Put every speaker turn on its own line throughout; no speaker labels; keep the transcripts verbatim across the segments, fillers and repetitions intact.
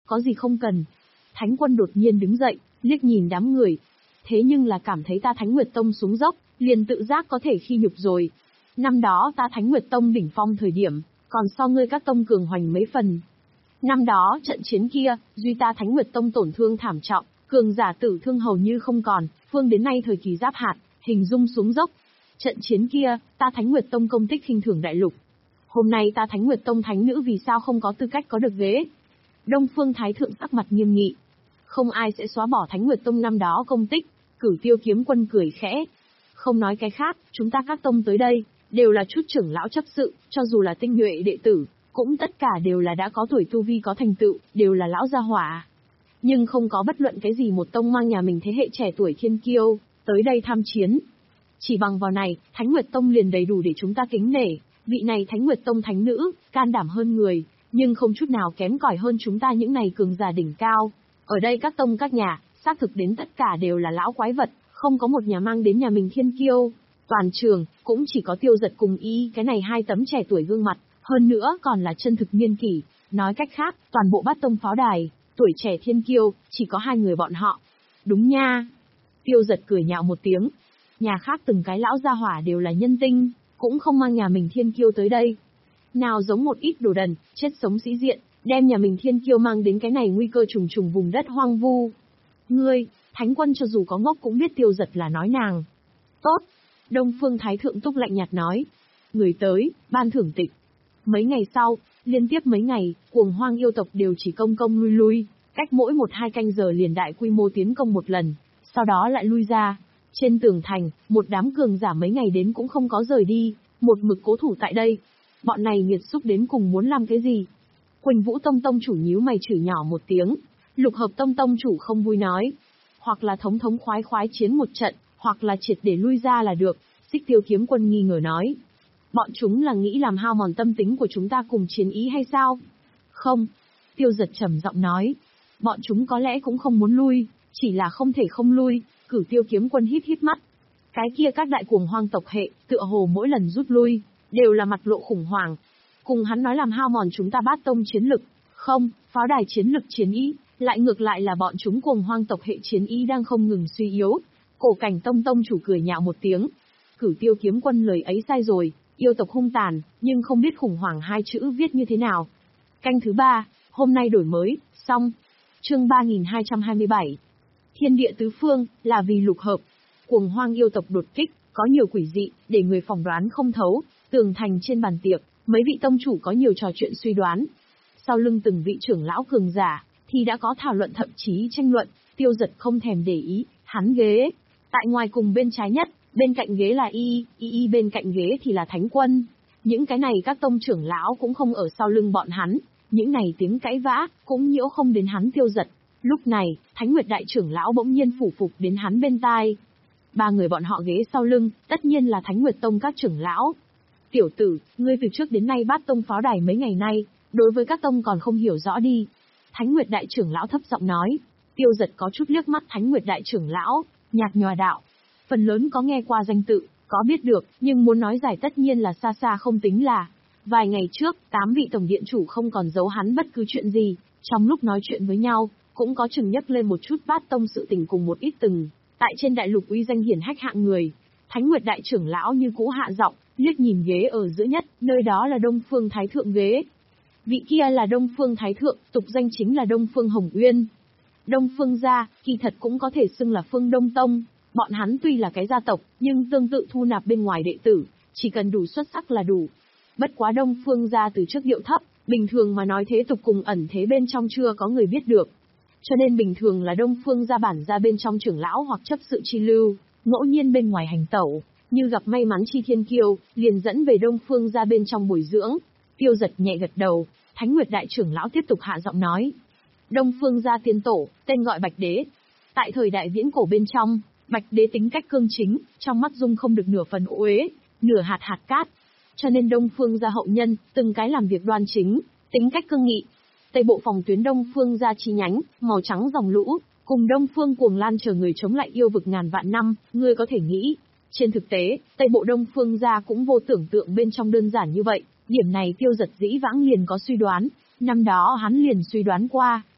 có gì không cần. Thánh quân đột nhiên đứng dậy, liếc nhìn đám người. Thế nhưng là cảm thấy ta Thánh Nguyệt Tông xuống dốc, liền tự giác có thể khi nhục rồi. Năm đó ta Thánh Nguyệt Tông đỉnh phong thời điểm, còn so ngươi các tông cường hoành mấy phần. Năm đó trận chiến kia, duy ta Thánh Nguyệt Tông tổn thương thảm trọng, cường giả tử thương hầu như không còn, phương đến nay thời kỳ giáp hạt, hình dung xuống dốc. Trận chiến kia, ta Thánh Nguyệt Tông công tích khinh thường đại lục. Hôm nay ta Thánh Nguyệt Tông thánh nữ vì sao không có tư cách có được ghế? Đông Phương Thái Thượng sắc mặt nghiêm nghị. Không ai sẽ xóa bỏ Thánh Nguyệt Tông năm đó công tích, Cửu Tiêu Kiếm Quân cười khẽ. Không nói cái khác, chúng ta các tông tới đây, đều là chút trưởng lão chấp sự, cho dù là tinh nhuệ đệ tử, cũng tất cả đều là đã có tuổi tu vi có thành tựu, đều là lão gia hỏa. Nhưng không có bất luận cái gì một tông mang nhà mình thế hệ trẻ tuổi thiên kiêu, tới đây tham chiến. Chỉ bằng vào này, Thánh Nguyệt Tông liền đầy đủ để chúng ta kính nể, vị này Thánh Nguyệt Tông thánh nữ, can đảm hơn người, nhưng không chút nào kém cỏi hơn chúng ta những này cường giả đỉnh cao. Ở đây các tông các nhà, xác thực đến tất cả đều là lão quái vật, không có một nhà mang đến nhà mình thiên kiêu. Toàn trường, cũng chỉ có Tiêu Giật cùng y cái này hai tấm trẻ tuổi gương mặt, hơn nữa còn là chân thực niên kỷ. Nói cách khác, toàn bộ bát tông pháo đài, tuổi trẻ thiên kiêu, chỉ có hai người bọn họ. Đúng nha. Tiêu Giật cười nhạo một tiếng. Nhà khác từng cái lão gia hỏa đều là nhân tinh, cũng không mang nhà mình thiên kiêu tới đây. Nào giống một ít đồ đần, chết sống sĩ diện, đem nhà mình thiên kiêu mang đến cái này nguy cơ trùng trùng vùng đất hoang vu. Ngươi, Thánh quân cho dù có ngốc cũng biết Tiêu Giật là nói nàng. Tốt. Đông Phương Thái Thượng Túc lạnh nhạt nói. Người tới, ban thưởng tịch. Mấy ngày sau, liên tiếp mấy ngày, cuồng hoang yêu tộc đều chỉ công công lui lui, cách mỗi một hai canh giờ liền đại quy mô tiến công một lần, sau đó lại lui ra. Trên tường thành, một đám cường giả mấy ngày đến cũng không có rời đi, một mực cố thủ tại đây. Bọn này nghiệt xúc đến cùng muốn làm cái gì? Quỳnh Vũ Tông tông chủ nhíu mày chửi nhỏ một tiếng, Lục Hợp Tông tông chủ không vui nói. Hoặc là thống thống khoái khoái chiến một trận, hoặc là triệt để lui ra là được. Xích Tiêu Kiếm Quân nghi ngờ nói. Bọn chúng là nghĩ làm hao mòn tâm tính của chúng ta cùng chiến ý hay sao? Không. Tiêu Giật trầm giọng nói. Bọn chúng có lẽ cũng không muốn lui, chỉ là không thể không lui. Cửu Tiêu Kiếm Quân hít hít mắt. Cái kia các đại cuồng hoang tộc hệ, tựa hồ mỗi lần rút lui, đều là mặt lộ khủng hoảng. Cùng hắn nói làm hao mòn chúng ta bát tông chiến lực. Không, pháo đài chiến lực chiến ý, lại ngược lại là bọn chúng cuồng hoang tộc hệ chiến ý đang không ngừng suy yếu. Cổ Cảnh Tông tông chủ cười nhạo một tiếng. Cửu Tiêu Kiếm Quân lời ấy sai rồi, yêu tộc hung tàn, nhưng không biết khủng hoảng hai chữ viết như thế nào. Canh thứ ba, hôm nay đổi mới, xong. Chương ba nghìn hai trăm hai mươi bảy. Thiên địa tứ phương, là vì lục hợp. Cuồng hoang yêu tộc đột kích, có nhiều quỷ dị, để người phỏng đoán không thấu. Tường thành trên bàn tiệc, mấy vị tông chủ có nhiều trò chuyện suy đoán. Sau lưng từng vị trưởng lão cường giả, thì đã có thảo luận thậm chí tranh luận. Tiêu Giật không thèm để ý, hắn ghế tại ngoài cùng bên trái nhất, bên cạnh ghế là y, y y bên cạnh ghế thì là Thánh quân. Những cái này các tông trưởng lão cũng không ở sau lưng bọn hắn, những này tiếng cãi vã cũng nhiễu không đến hắn Tiêu Giật. Lúc này, Thánh Nguyệt đại trưởng lão bỗng nhiên phủ phục đến hắn bên tai. Ba người bọn họ ghế sau lưng, tất nhiên là Thánh Nguyệt tông các trưởng lão. Tiểu tử, ngươi từ trước đến nay bát tông pháo đài mấy ngày nay, đối với các tông còn không hiểu rõ đi. Thánh Nguyệt đại trưởng lão thấp giọng nói. Tiêu Giật có chút liếc mắt Thánh Nguyệt đại trưởng lão, nhạt nhòa đạo. Phần lớn có nghe qua danh tự, có biết được, nhưng muốn nói giải tất nhiên là xa xa không tính là. Vài ngày trước, tám vị tổng điện chủ không còn giấu hắn bất cứ chuyện gì, trong lúc nói chuyện với nhau, cũng có chừng nhắc lên một chút bát tông sự tình cùng một ít từng. Tại trên đại lục uy danh hiển hách hạng người, Thánh Nguyệt đại trưởng lão như cũ hạ giọng, liếc nhìn ghế ở giữa nhất, nơi đó là Đông Phương Thái Thượng ghế. Vị kia là Đông Phương Thái Thượng, tục danh chính là Đông Phương Hồng Uyên. Đông Phương gia, kỳ thật cũng có thể xưng là Phương Đông Tông. Bọn hắn tuy là cái gia tộc, nhưng tương tự thu nạp bên ngoài đệ tử, chỉ cần đủ xuất sắc là đủ. Bất quá Đông Phương gia từ trước điệu thấp, bình thường mà nói thế tục cùng ẩn thế bên trong chưa có người biết được. Cho nên bình thường là Đông Phương gia bản gia bên trong trưởng lão hoặc chấp sự chi lưu, ngẫu nhiên bên ngoài hành tẩu, như gặp may mắn chi thiên kiêu, liền dẫn về Đông Phương gia bên trong bồi dưỡng. Tiêu Giật nhẹ gật đầu, Thánh Nguyệt đại trưởng lão tiếp tục hạ giọng nói. Đông Phương gia tiên tổ, tên gọi Bạch Đế. Tại thời đại viễn cổ bên trong, Bạch Đế tính cách cương chính, trong mắt dung không được nửa phần uế, nửa hạt hạt cát. Cho nên Đông Phương gia hậu nhân, từng cái làm việc đoan chính, tính cách cương nghị. Tây bộ phòng tuyến Đông Phương gia chi nhánh, màu trắng dòng lũ, cùng Đông Phương Cuồng Lan chờ người chống lại yêu vực ngàn vạn năm, ngươi có thể nghĩ. Trên thực tế, Tây bộ Đông Phương gia cũng vô tưởng tượng bên trong đơn giản như vậy, điểm này Tiêu Giật dĩ vãng liền có suy đoán, năm đó hắn liền suy đoán qua,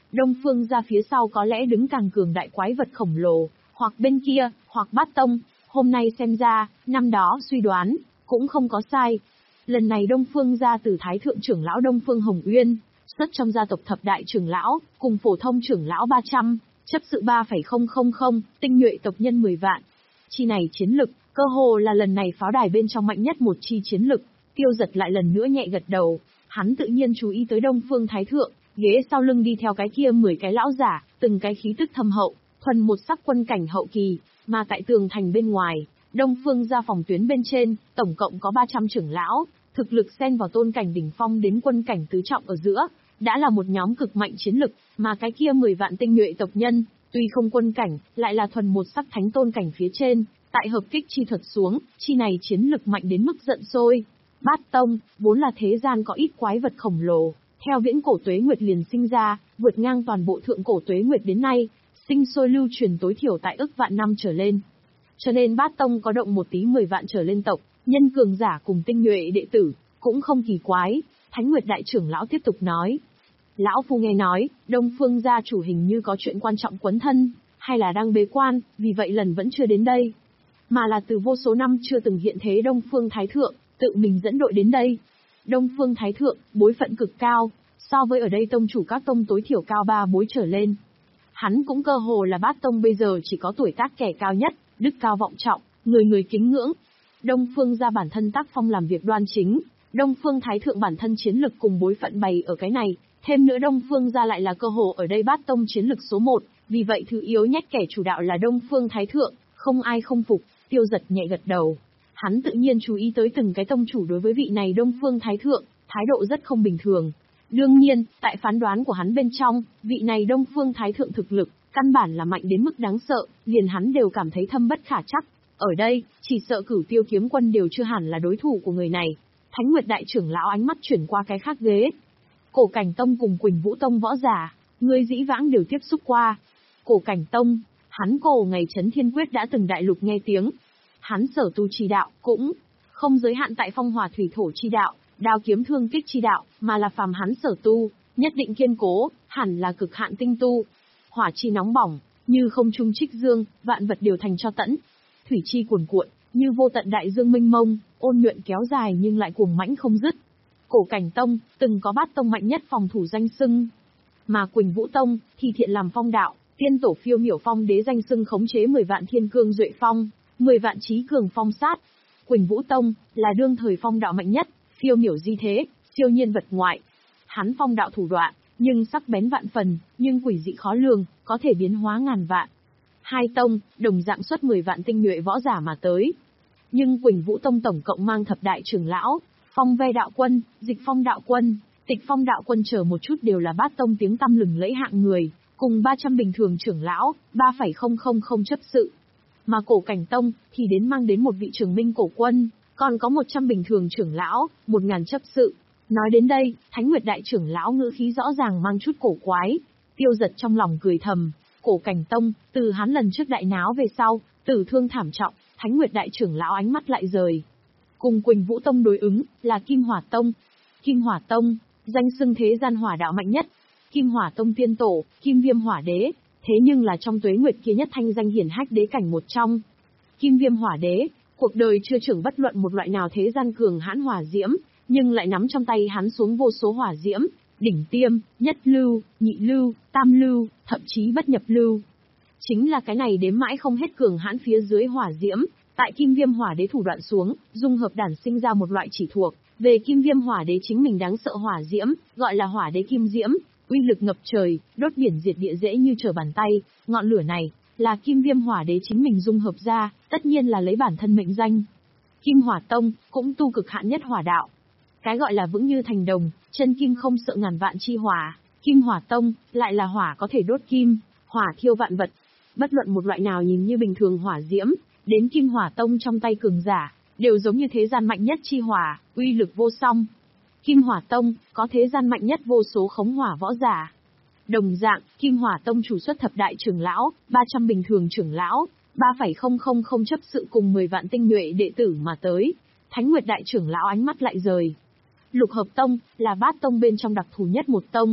Đông Phương gia phía sau có lẽ đứng càng cường đại quái vật khổng lồ, hoặc bên kia, hoặc Bát Tông, hôm nay xem ra, năm đó suy đoán, cũng không có sai. Lần này Đông Phương gia từ Thái Thượng trưởng lão Đông Phương Hồng Uyên, xuất trong gia tộc thập đại trưởng lão, cùng phổ thông trưởng lão ba trăm, chấp sự ba phẩy không không không, tinh nhuệ tộc nhân mười vạn. Chi này chiến lực, cơ hồ là lần này pháo đài bên trong mạnh nhất một chi chiến lực. Tiêu Giật lại lần nữa nhẹ gật đầu, hắn tự nhiên chú ý tới Đông Phương Thái Thượng, ghế sau lưng đi theo cái kia mười cái lão giả, từng cái khí tức thâm hậu, thuần một sắc quân cảnh hậu kỳ, mà tại tường thành bên ngoài, Đông Phương gia phòng tuyến bên trên, tổng cộng có ba trăm trưởng lão, thực lực xen vào tôn cảnh đỉnh phong đến quân cảnh tứ trọng ở giữa, đã là một nhóm cực mạnh chiến lực, mà cái kia mười vạn tinh nhuệ tộc nhân, tuy không quân cảnh, lại là thuần một sắc thánh tôn cảnh phía trên, tại hợp kích chi thuật xuống, chi này chiến lực mạnh đến mức giận sôi. Bát Tông, vốn là thế gian có ít quái vật khổng lồ, theo viễn cổ tuế nguyệt liền sinh ra, vượt ngang toàn bộ thượng cổ tuế nguyệt đến nay, sinh sôi lưu truyền tối thiểu tại ức vạn năm trở lên. Cho nên Bát Tông có động một tí mười vạn trở lên tộc, nhân cường giả cùng tinh nhuệ đệ tử, cũng không kỳ quái. Thánh Nguyệt đại trưởng lão tiếp tục nói. Lão phu nghe nói, Đông Phương gia chủ hình như có chuyện quan trọng quấn thân, hay là đang bế quan, vì vậy lần vẫn chưa đến đây. Mà là từ vô số năm chưa từng hiện thế Đông Phương Thái Thượng, tự mình dẫn đội đến đây. Đông Phương Thái Thượng, bối phận cực cao, so với ở đây tông chủ các tông tối thiểu cao ba bối trở lên. Hắn cũng cơ hồ là Bát Tông bây giờ chỉ có tuổi tác kẻ cao nhất, đức cao vọng trọng, người người kính ngưỡng. Đông Phương gia bản thân tác phong làm việc đoan chính, Đông Phương Thái Thượng bản thân chiến lực cùng bối phận bày ở cái này, thêm nữa Đông Phương gia lại là cơ hồ ở đây Bát Tông chiến lực số một, vì vậy thứ yếu nhất kẻ chủ đạo là Đông Phương Thái Thượng, không ai không phục. Tiêu Giật nhẹ gật đầu. Hắn tự nhiên chú ý tới từng cái tông chủ đối với vị này Đông Phương Thái Thượng, thái độ rất không bình thường. Đương nhiên, tại phán đoán của hắn bên trong, vị này Đông Phương Thái Thượng thực lực, căn bản là mạnh đến mức đáng sợ, liền hắn đều cảm thấy thâm bất khả trắc. Ở đây, chỉ sợ Cửu Tiêu kiếm quân đều chưa hẳn là đối thủ của người này. Thánh Nguyệt đại trưởng lão ánh mắt chuyển qua cái khác ghế. Cổ Cảnh Tông cùng Quỳnh Vũ Tông võ giả, người dĩ vãng đều tiếp xúc qua. Cổ Cảnh Tông, hắn cổ ngày Chấn Thiên Quyết đã từng đại lục nghe tiếng. Hắn sở tu chi đạo, cũng không giới hạn tại phong hỏa thủy thổ chi đạo, đao kiếm thương kích chi đạo, mà là phàm hắn sở tu, nhất định kiên cố, hẳn là cực hạn tinh tu. Hỏa chi nóng bỏng, như không trung trích dương, vạn vật đều thành cho tẫn. Thủy chi cuồn cuộn, như vô tận đại dương mênh mông, ôn nhuận kéo dài nhưng lại cuồng mãnh không dứt. Cổ Cảnh Tông, từng có Bát Tông mạnh nhất phòng thủ danh xưng. Mà Quỳnh Vũ Tông, thì thiện làm phong đạo, tiên tổ phiêu miểu phong đế danh xưng khống chế mười vạn thiên cương duệ phong, mười vạn trí cường phong sát. Quỳnh Vũ Tông, là đương thời phong đạo mạnh nhất, phiêu miểu di thế, siêu nhiên vật ngoại. Hắn phong đạo thủ đoạn, nhưng sắc bén vạn phần, nhưng quỷ dị khó lường, có thể biến hóa ngàn vạn. Hai tông, đồng dạng xuất mười vạn tinh nhuệ võ giả mà tới. Nhưng Quỳnh Vũ Tông tổng cộng mang thập đại trưởng lão, Phong Ve đạo quân, Dịch Phong đạo quân, Tịch Phong đạo quân chờ một chút đều là Bát Tông tiếng tăm lừng lẫy hạng người, cùng ba trăm bình thường trưởng lão, ba phẩy không không không chấp sự. Mà Cổ Cảnh Tông thì đến mang đến một vị Trường Minh cổ quân, còn có một trăm bình thường trưởng lão, một ngàn chấp sự. Nói đến đây, Thánh Nguyệt đại trưởng lão ngữ khí rõ ràng mang chút cổ quái. Tiêu Giật trong lòng cười thầm, Cổ Cảnh Tông, từ hắn lần trước đại náo về sau, tử thương thảm trọng, Thánh Nguyệt đại trưởng lão ánh mắt lại rời. Cùng Quỳnh Vũ Tông đối ứng, là Kim Hỏa Tông. Kim Hỏa Tông, danh xưng thế gian hỏa đạo mạnh nhất. Kim Hỏa Tông tiên tổ, Kim Viêm Hỏa Đế, thế nhưng là trong tuế nguyệt kia nhất thanh danh hiển hách đế cảnh một trong. Kim Viêm Hỏa Đế, cuộc đời chưa trưởng bất luận một loại nào thế gian cường hãn hỏa diễm, nhưng lại nắm trong tay hắn xuống vô số hỏa diễm, đỉnh tiêm, nhất lưu, nhị lưu, tam lưu, thậm chí bất nhập lưu. Chính là cái này đếm mãi không hết cường hãn phía dưới hỏa diễm, tại Kim Viêm Hỏa Đế thủ đoạn xuống, dung hợp đản sinh ra một loại chỉ thuộc về Kim Viêm Hỏa Đế chính mình đáng sợ hỏa diễm, gọi là Hỏa Đế Kim Diễm, uy lực ngập trời, đốt biển diệt địa dễ như trở bàn tay. Ngọn lửa này là Kim Viêm Hỏa Đế chính mình dung hợp ra, tất nhiên là lấy bản thân mệnh danh. Kim Hỏa Tông cũng tu cực hạn nhất hỏa đạo. Cái gọi là vững như thành đồng, chân kim không sợ ngàn vạn chi hỏa. Kim Hỏa Tông lại là hỏa có thể đốt kim, hỏa thiêu vạn vật. Bất luận một loại nào nhìn như bình thường hỏa diễm, đến Kim Hỏa Tông trong tay cường giả, đều giống như thế gian mạnh nhất chi hỏa, uy lực vô song. Kim Hỏa Tông có thế gian mạnh nhất vô số khống hỏa võ giả. Đồng dạng, Kim Hỏa Tông chủ xuất thập đại trưởng lão, ba trăm bình thường trưởng lão, ba phẩy không không không chấp sự cùng mười vạn tinh nhuệ đệ tử mà tới. Thánh Nguyệt đại trưởng lão ánh mắt lại rời. Lục Hợp Tông là Bát Tông bên trong đặc thù nhất một tông.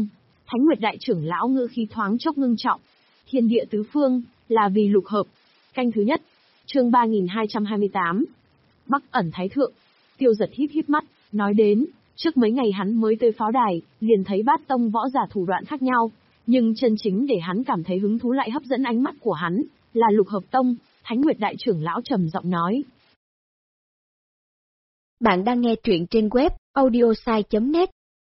Thánh Nguyệt đại trưởng lão ngữ khí thoáng chốc ngưng trọng. Thiên địa tứ phương, là vì lục hợp. Canh thứ nhất. Chương ba nghìn hai trăm hai mươi tám. Bắc ẩn thái thượng. Tiêu Giật híp híp mắt, nói đến, trước mấy ngày hắn mới tới pháo đài, liền thấy bát tông võ giả thủ đoạn khác nhau, nhưng chân chính để hắn cảm thấy hứng thú lại hấp dẫn ánh mắt của hắn, là lục hợp tông. Thánh Nguyệt đại trưởng lão trầm giọng nói.
Bạn đang nghe truyện trên web audiosai chấm net.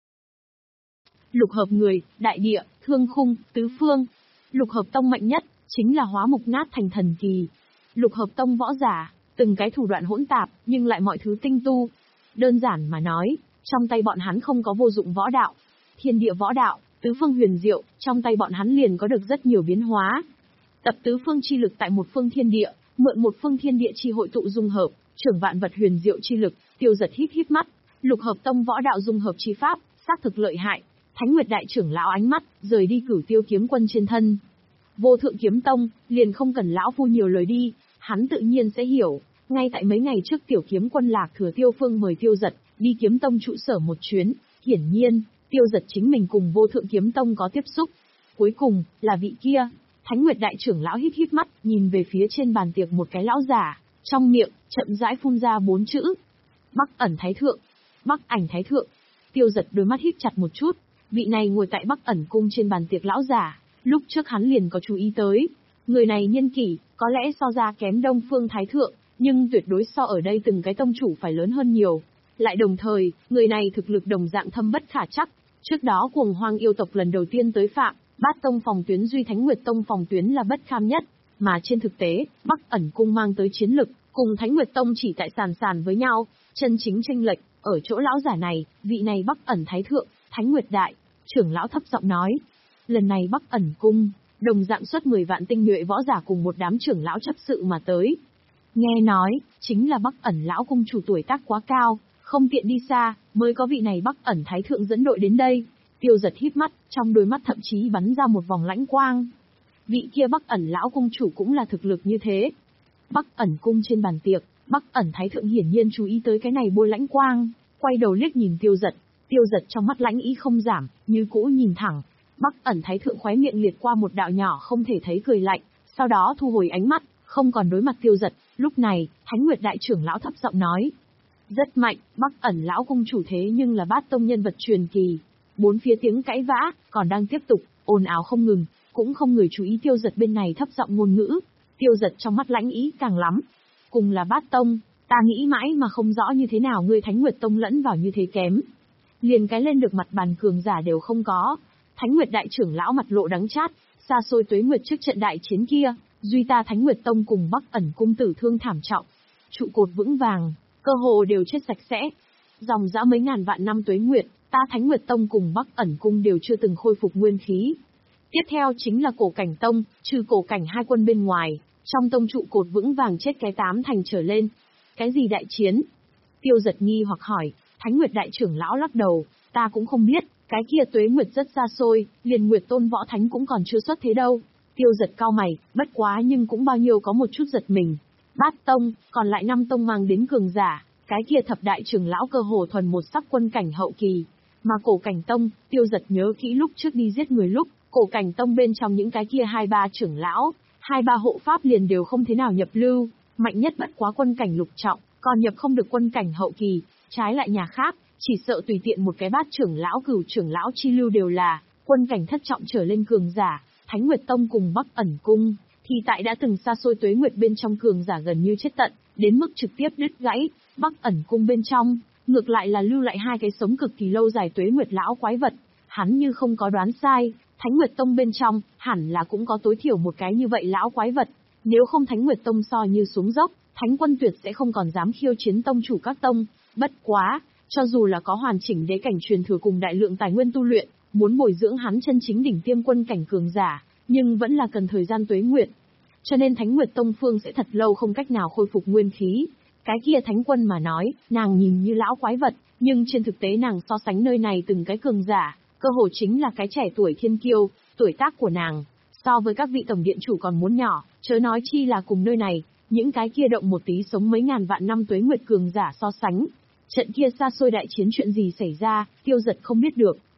Lục hợp người, đại địa, thương khung, tứ phương. Lục hợp tông mạnh nhất, chính là hóa mục nát thành thần kỳ. Lục hợp tông võ giả, từng cái thủ đoạn hỗn tạp, nhưng lại mọi thứ tinh tu. Đơn giản mà nói, trong tay bọn hắn không có vô dụng võ đạo. Thiên địa võ đạo, tứ phương huyền diệu, trong tay bọn hắn liền có được rất nhiều biến hóa. Tập tứ phương chi lực tại một phương thiên địa, mượn một phương thiên địa chi hội tụ dung hợp, trưởng vạn vật huyền diệu chi lực. Tiêu Giật híp híp mắt, lục hợp tông võ đạo dung hợp chi pháp, xác thực lợi hại. Thánh Nguyệt đại trưởng lão ánh mắt rời đi Cửu Tiêu kiếm quân trên thân. Vô Thượng kiếm tông, liền không cần lão phu nhiều lời đi, hắn tự nhiên sẽ hiểu. Ngay tại mấy ngày trước Tiểu kiếm quân Lạc Thừa Tiêu Phương mời Tiêu Giật đi kiếm tông trụ sở một chuyến, hiển nhiên, Tiêu Giật chính mình cùng Vô Thượng kiếm tông có tiếp xúc. Cuối cùng, là vị kia. Thánh Nguyệt đại trưởng lão híp híp mắt, nhìn về phía trên bàn tiệc một cái lão giả, trong miệng chậm rãi phun ra bốn chữ: Bắc ẩn thái thượng. Bắc ảnh thái thượng. Tiêu Giật đôi mắt híp chặt một chút, vị này ngồi tại Bắc ẩn cung trên bàn tiệc lão giả, lúc trước hắn liền có chú ý tới. Người này niên kỷ, có lẽ so ra kém Đông Phương thái thượng, nhưng tuyệt đối so ở đây từng cái tông chủ phải lớn hơn nhiều. Lại đồng thời, người này thực lực đồng dạng thâm bất khả trắc. Trước đó Cuồng Hoang yêu tộc lần đầu tiên tới phạm, Bát tông phòng tuyến duy Thánh Nguyệt tông phòng tuyến là bất kham nhất, mà trên thực tế, Bắc ẩn cung mang tới chiến lực, cùng Thánh Nguyệt tông chỉ tại sàn sàn với nhau, chân chính chênh lệch ở chỗ lão giả này, vị này Bắc ẩn thái thượng, Thánh Nguyệt đại trưởng lão thấp giọng nói. Lần này Bắc ẩn cung, đồng dạng xuất mười vạn tinh nhuệ võ giả cùng một đám trưởng lão chấp sự mà tới. Nghe nói, chính là Bắc ẩn lão cung chủ tuổi tác quá cao, không tiện đi xa, mới có vị này Bắc ẩn thái thượng dẫn đội đến đây. Tiêu Giật híp mắt, trong đôi mắt thậm chí bắn ra một vòng lãnh quang. Vị kia Bắc ẩn lão cung chủ cũng là thực lực như thế. Bắc ẩn cung trên bàn tiệc, Bắc ẩn thái thượng hiển nhiên chú ý tới cái này bôi lãnh quang, quay đầu liếc nhìn Tiêu Giật. Tiêu Giật trong mắt lãnh ý không giảm, như cũ nhìn thẳng. Bắc ẩn thái thượng khóe miệng liệt qua một đạo nhỏ không thể thấy cười lạnh, sau đó thu hồi ánh mắt, không còn đối mặt Tiêu Giật. Lúc này, Thánh Nguyệt đại trưởng lão thấp giọng nói: Rất mạnh, Bắc ẩn lão cung chủ thế nhưng là Bát tông nhân vật truyền kỳ. Bốn phía tiếng cãi vã còn đang tiếp tục, ồn ào không ngừng, cũng không người chú ý Tiêu Giật bên này thấp giọng ngôn ngữ. Tiêu Giật trong mắt lãnh ý càng lắm. Cùng là Bát tông, ta nghĩ mãi mà không rõ như thế nào ngươi Thánh Nguyệt tông lẫn vào như thế kém. Liền cái lên được mặt bàn cường giả đều không có. Thánh Nguyệt đại trưởng lão mặt lộ đắng chát, xa xôi tuế nguyệt trước trận đại chiến kia, duy ta Thánh Nguyệt tông cùng Bắc ẩn cung tử thương thảm trọng. Trụ cột vững vàng, cơ hồ đều chết sạch sẽ. Dòng dã mấy ngàn vạn năm tuế nguyệt, ta Thánh Nguyệt tông cùng Bắc ẩn cung đều chưa từng khôi phục nguyên khí. Tiếp theo chính là Cổ Cảnh tông, trừ Cổ Cảnh hai quân bên ngoài, trong tông trụ cột vững vàng chết cái tám thành trở lên. Cái gì đại chiến? Tiêu Giật nghi hoặc hỏi. Thánh Nguyệt đại trưởng lão lắc đầu, ta cũng không biết, cái kia tuế nguyệt rất xa xôi, liền Nguyệt tôn võ thánh cũng còn chưa xuất thế đâu. Tiêu Giật cau mày, bất quá nhưng cũng bao nhiêu có một chút giật mình. Bát tông, còn lại năm tông mang đến cường giả, cái kia thập đại trưởng lão cơ hồ thuần một sắc quân cảnh hậu kỳ. Mà Cổ Cảnh tông, Tiêu Giật nhớ kỹ lúc trước đi giết người lúc, Cổ Cảnh tông bên trong những cái kia hai ba trưởng lão, hai ba hộ pháp liền đều không thế nào nhập lưu, mạnh nhất bất quá quân cảnh lục trọng, còn nhập không được quân cảnh hậu kỳ. Trái lại nhà khác, chỉ sợ tùy tiện một cái bát trưởng lão cửu trưởng lão chi lưu đều là quân cảnh thất trọng trở lên cường giả. Thánh Nguyệt tông cùng Bắc ẩn cung, thì tại đã từng xa xôi tuế nguyệt bên trong cường giả gần như chết tận, đến mức trực tiếp đứt gãy. Bắc ẩn cung bên trong, ngược lại là lưu lại hai cái sống cực kỳ lâu dài tuế nguyệt lão quái vật. Hắn như không có đoán sai, Thánh Nguyệt tông bên trong, hẳn là cũng có tối thiểu một cái như vậy lão quái vật. Nếu không Thánh Nguyệt tông so như xuống dốc, Thánh quân tuyệt sẽ không còn dám khiêu chiến tông chủ các tông. Bất quá, cho dù là có hoàn chỉnh đế cảnh truyền thừa cùng đại lượng tài nguyên tu luyện, muốn bồi dưỡng hắn chân chính đỉnh tiêm quân cảnh cường giả, nhưng vẫn là cần thời gian tuế nguyệt. Cho nên Thánh Nguyệt tông phương sẽ thật lâu không cách nào khôi phục nguyên khí. Cái kia Thánh quân mà nói, nàng nhìn như lão quái vật, nhưng trên thực tế nàng so sánh nơi này từng cái cường giả, cơ hồ chính là cái trẻ tuổi thiên kiêu. Tuổi tác của nàng, so với các vị tổng điện chủ còn muốn nhỏ, chớ nói chi là cùng nơi này, những cái kia động một tí sống mấy ngàn vạn năm tuế nguyệt cường giả so sánh. Trận kia xa xôi đại chiến chuyện gì xảy ra, Tiêu Giật không biết được,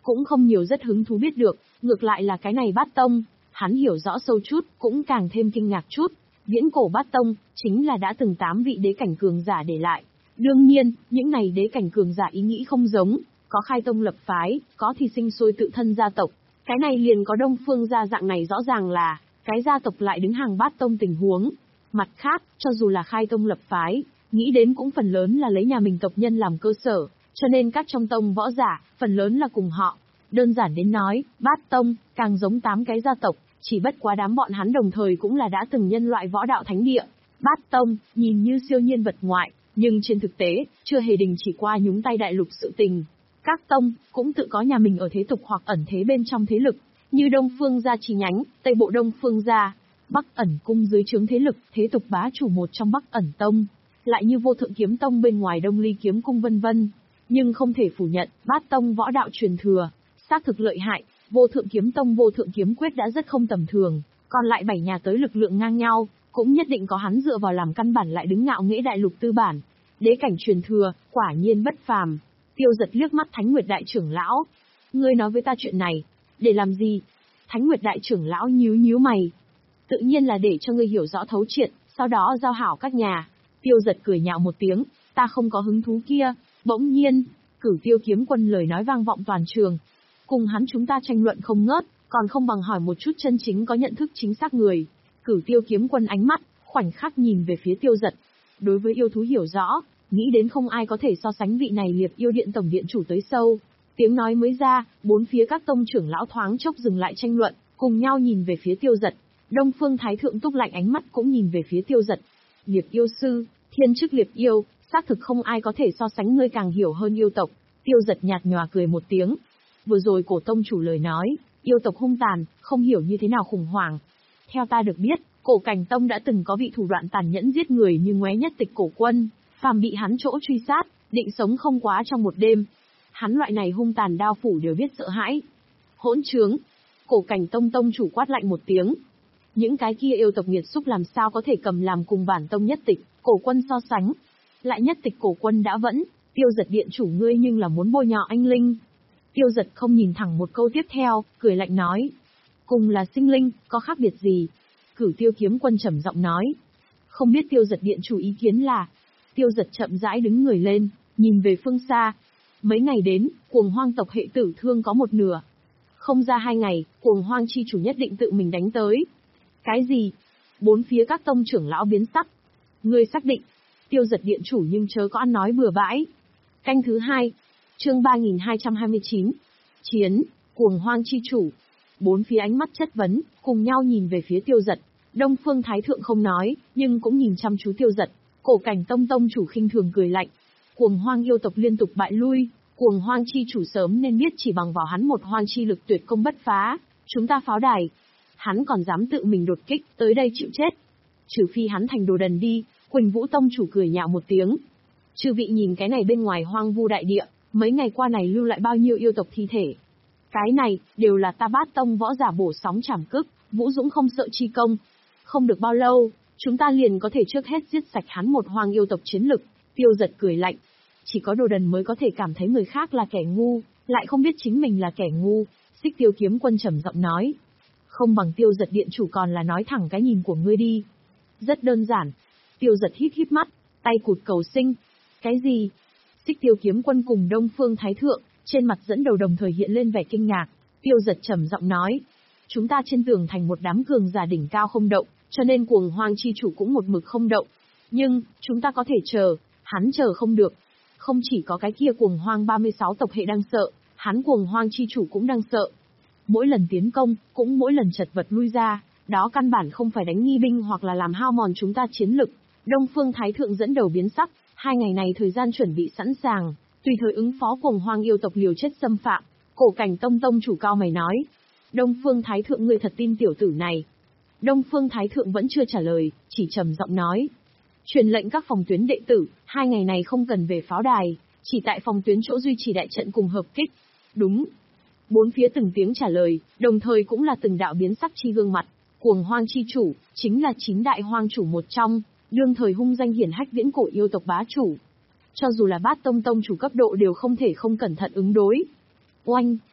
cũng không nhiều rất hứng thú biết được, ngược lại là cái này Bát Tông, hắn hiểu rõ sâu chút, cũng càng thêm kinh ngạc chút. Viễn cổ Bát Tông, chính là đã từng tám vị đế cảnh cường giả để lại. Đương nhiên, những này đế cảnh cường giả ý nghĩ không giống, có khai tông lập phái, có thì sinh sôi tự thân gia tộc. Cái này liền có Đông Phương gia dạng này rõ ràng là, cái gia tộc lại đứng hàng Bát Tông tình huống. Mặt khác, cho dù là khai tông lập phái, nghĩ đến cũng phần lớn là lấy nhà mình tộc nhân làm cơ sở, cho nên các trong tông võ giả, phần lớn là cùng họ. Đơn giản đến nói, Bát Tông, càng giống tám cái gia tộc, chỉ bất quá đám bọn hắn đồng thời cũng là đã từng nhân loại võ đạo thánh địa. Bát Tông, nhìn như siêu nhiên vật ngoại, nhưng trên thực tế, chưa hề đình chỉ qua nhúng tay đại lục sự tình. Các tông, cũng tự có nhà mình ở thế tục hoặc ẩn thế bên trong thế lực, như Đông Phương gia chi nhánh, Tây Bộ Đông Phương gia, Bắc Ẩn cung dưới trướng thế lực, thế tục bá chủ một trong Bắc Ẩn tông, lại như Vô Thượng Kiếm Tông bên ngoài Đông Ly Kiếm cung vân vân. Nhưng không thể phủ nhận, Bát Tông võ đạo truyền thừa, xác thực lợi hại, Vô Thượng Kiếm Tông Vô Thượng Kiếm Quyết đã rất không tầm thường, còn lại bảy nhà tới lực lượng ngang nhau, cũng nhất định có hắn dựa vào làm căn bản lại đứng ngạo nghễ đại lục tư bản. Đế cảnh truyền thừa, quả nhiên bất phàm. Tiêu Giật liếc mắt Thánh Nguyệt đại trưởng lão. Ngươi nói với ta chuyện này, để làm gì? Thánh Nguyệt đại trưởng lão nhíu nhíu mày. Tự nhiên là để cho ngươi hiểu rõ thấu triệt, sau đó giao hảo các nhà. Tiêu Giật cười nhạo một tiếng, ta không có hứng thú kia. Bỗng nhiên, Cửu Tiêu kiếm quân lời nói vang vọng toàn trường. Cùng hắn chúng ta tranh luận không ngớt, còn không bằng hỏi một chút chân chính có nhận thức chính xác người. Cửu Tiêu kiếm quân ánh mắt, khoảnh khắc nhìn về phía Tiêu Giật. Đối với yêu thú hiểu rõ, nghĩ đến không ai có thể so sánh vị này Liệp Yêu Điện tổng điện chủ tới sâu. Tiếng nói mới ra, bốn phía các tông trưởng lão thoáng chốc dừng lại tranh luận, cùng nhau nhìn về phía Tiêu Giật. Đông Phương Thái Thượng túc lạnh ánh mắt cũng nhìn về phía Tiêu Giật. Liệp yêu sư, thiên chức Liệp yêu, xác thực không ai có thể so sánh ngươi càng hiểu hơn yêu tộc. Tiêu Giật nhạt nhòa cười một tiếng. Vừa rồi cổ tông chủ lời nói, yêu tộc hung tàn, không hiểu như thế nào khủng hoảng. Theo ta được biết, cổ cảnh tông đã từng có vị thủ đoạn tàn nhẫn giết người như Ngoé Nhất Tịch cổ quân, phàm bị hắn chỗ truy sát, định sống không quá trong một đêm. Hắn loại này hung tàn đao phủ đều biết sợ hãi. Hỗn trướng! Cổ cảnh tông tông chủ quát lạnh một tiếng. Những cái kia yêu tộc nghiệt xúc làm sao có thể cầm làm cùng bản tông Nhất Tịch, cổ quân so sánh. Lại Nhất Tịch cổ quân đã vẫn, Tiêu Giật điện chủ ngươi nhưng là muốn bôi nhọ anh linh. Tiêu Giật không nhìn thẳng một câu tiếp theo, cười lạnh nói. Cùng là sinh linh, có khác biệt gì? Cửu Tiêu kiếm quân trầm giọng nói. Không biết Tiêu Giật điện chủ ý kiến là. Tiêu Giật chậm rãi đứng người lên, nhìn về phương xa. Mấy ngày đến, Cuồng Hoang tộc hệ tử thương có một nửa. Không ra hai ngày, Cuồng Hoang chi chủ nhất định tự mình đánh tới. Cái gì? Bốn phía các tông trưởng lão biến sắc. Ngươi xác định. Tiêu Giật điện chủ nhưng chớ có ăn nói bừa bãi. Canh thứ hai. Chương ba nghìn hai trăm hai mươi chín. Chiến, Cuồng Hoang chi chủ. Bốn phía ánh mắt chất vấn, cùng nhau nhìn về phía Tiêu Giật. Đông Phương Thái Thượng không nói, nhưng cũng nhìn chăm chú Tiêu Giật. Cổ cảnh tông tông chủ khinh thường cười lạnh. Cuồng Hoang yêu tộc liên tục bại lui, Cuồng Hoang chi chủ sớm nên biết chỉ bằng vào hắn một hoang chi lực tuyệt công bất phá, chúng ta pháo đài. Hắn còn dám tự mình đột kích, tới đây chịu chết. Trừ phi hắn thành đồ đần đi, Quỳnh Vũ tông chủ cười nhạo một tiếng. Chư vị nhìn cái này bên ngoài hoang vu đại địa, mấy ngày qua này lưu lại bao nhiêu yêu tộc thi thể. Cái này, đều là ta Bát tông võ giả bổ sóng trảm cức, Vũ Dũng không sợ chi công. Không được bao lâu, chúng ta liền có thể trước hết giết sạch hắn một hoang yêu tộc chiến lực. Tiêu Giật cười lạnh. Chỉ có đồ đần mới có thể cảm thấy người khác là kẻ ngu, lại không biết chính mình là kẻ ngu. Xích Tiêu kiếm quân trầm giọng nói. Không bằng Tiêu Giật điện chủ còn là nói thẳng cái nhìn của ngươi đi. Rất đơn giản. Tiêu Giật híp híp mắt, tay cụt cầu sinh. Cái gì? Xích Tiêu kiếm quân cùng Đông Phương Thái Thượng, trên mặt dẫn đầu đồng thời hiện lên vẻ kinh ngạc. Tiêu Giật trầm giọng nói. Chúng ta trên tường thành một đám cường giả đỉnh cao không động, cho nên Cuồng Hoang chi chủ cũng một mực không động. Nhưng, chúng ta có thể chờ, hắn chờ không được. Không chỉ có cái kia Cuồng Hoang ba mươi sáu tộc hệ đang sợ, hắn Cuồng Hoang chi chủ cũng đang sợ. Mỗi lần tiến công, cũng mỗi lần chật vật lui ra, đó căn bản không phải đánh nghi binh hoặc là làm hao mòn chúng ta chiến lực. Đông Phương Thái Thượng dẫn đầu biến sắc, hai ngày này thời gian chuẩn bị sẵn sàng, tùy thời ứng phó Cuồng Hoang yêu tộc liều chết xâm phạm. Cổ cảnh tông tông chủ cao mày nói. Đông Phương Thái Thượng ngươi thật tin tiểu tử này. Đông Phương Thái Thượng vẫn chưa trả lời, chỉ trầm giọng nói. Truyền lệnh các phòng tuyến đệ tử, hai ngày này không cần về pháo đài, chỉ tại phòng tuyến chỗ duy trì đại trận cùng hợp kích. Đúng. Bốn phía từng tiếng trả lời, đồng thời cũng là từng đạo biến sắc chi gương mặt. Cuồng Hoang chi chủ, chính là chín đại hoang chủ một trong, đương thời hung danh hiển hách viễn cổ yêu tộc bá chủ. Cho dù là Bát tông tông chủ cấp độ đều không thể không cẩn thận ứng đối. Oanh!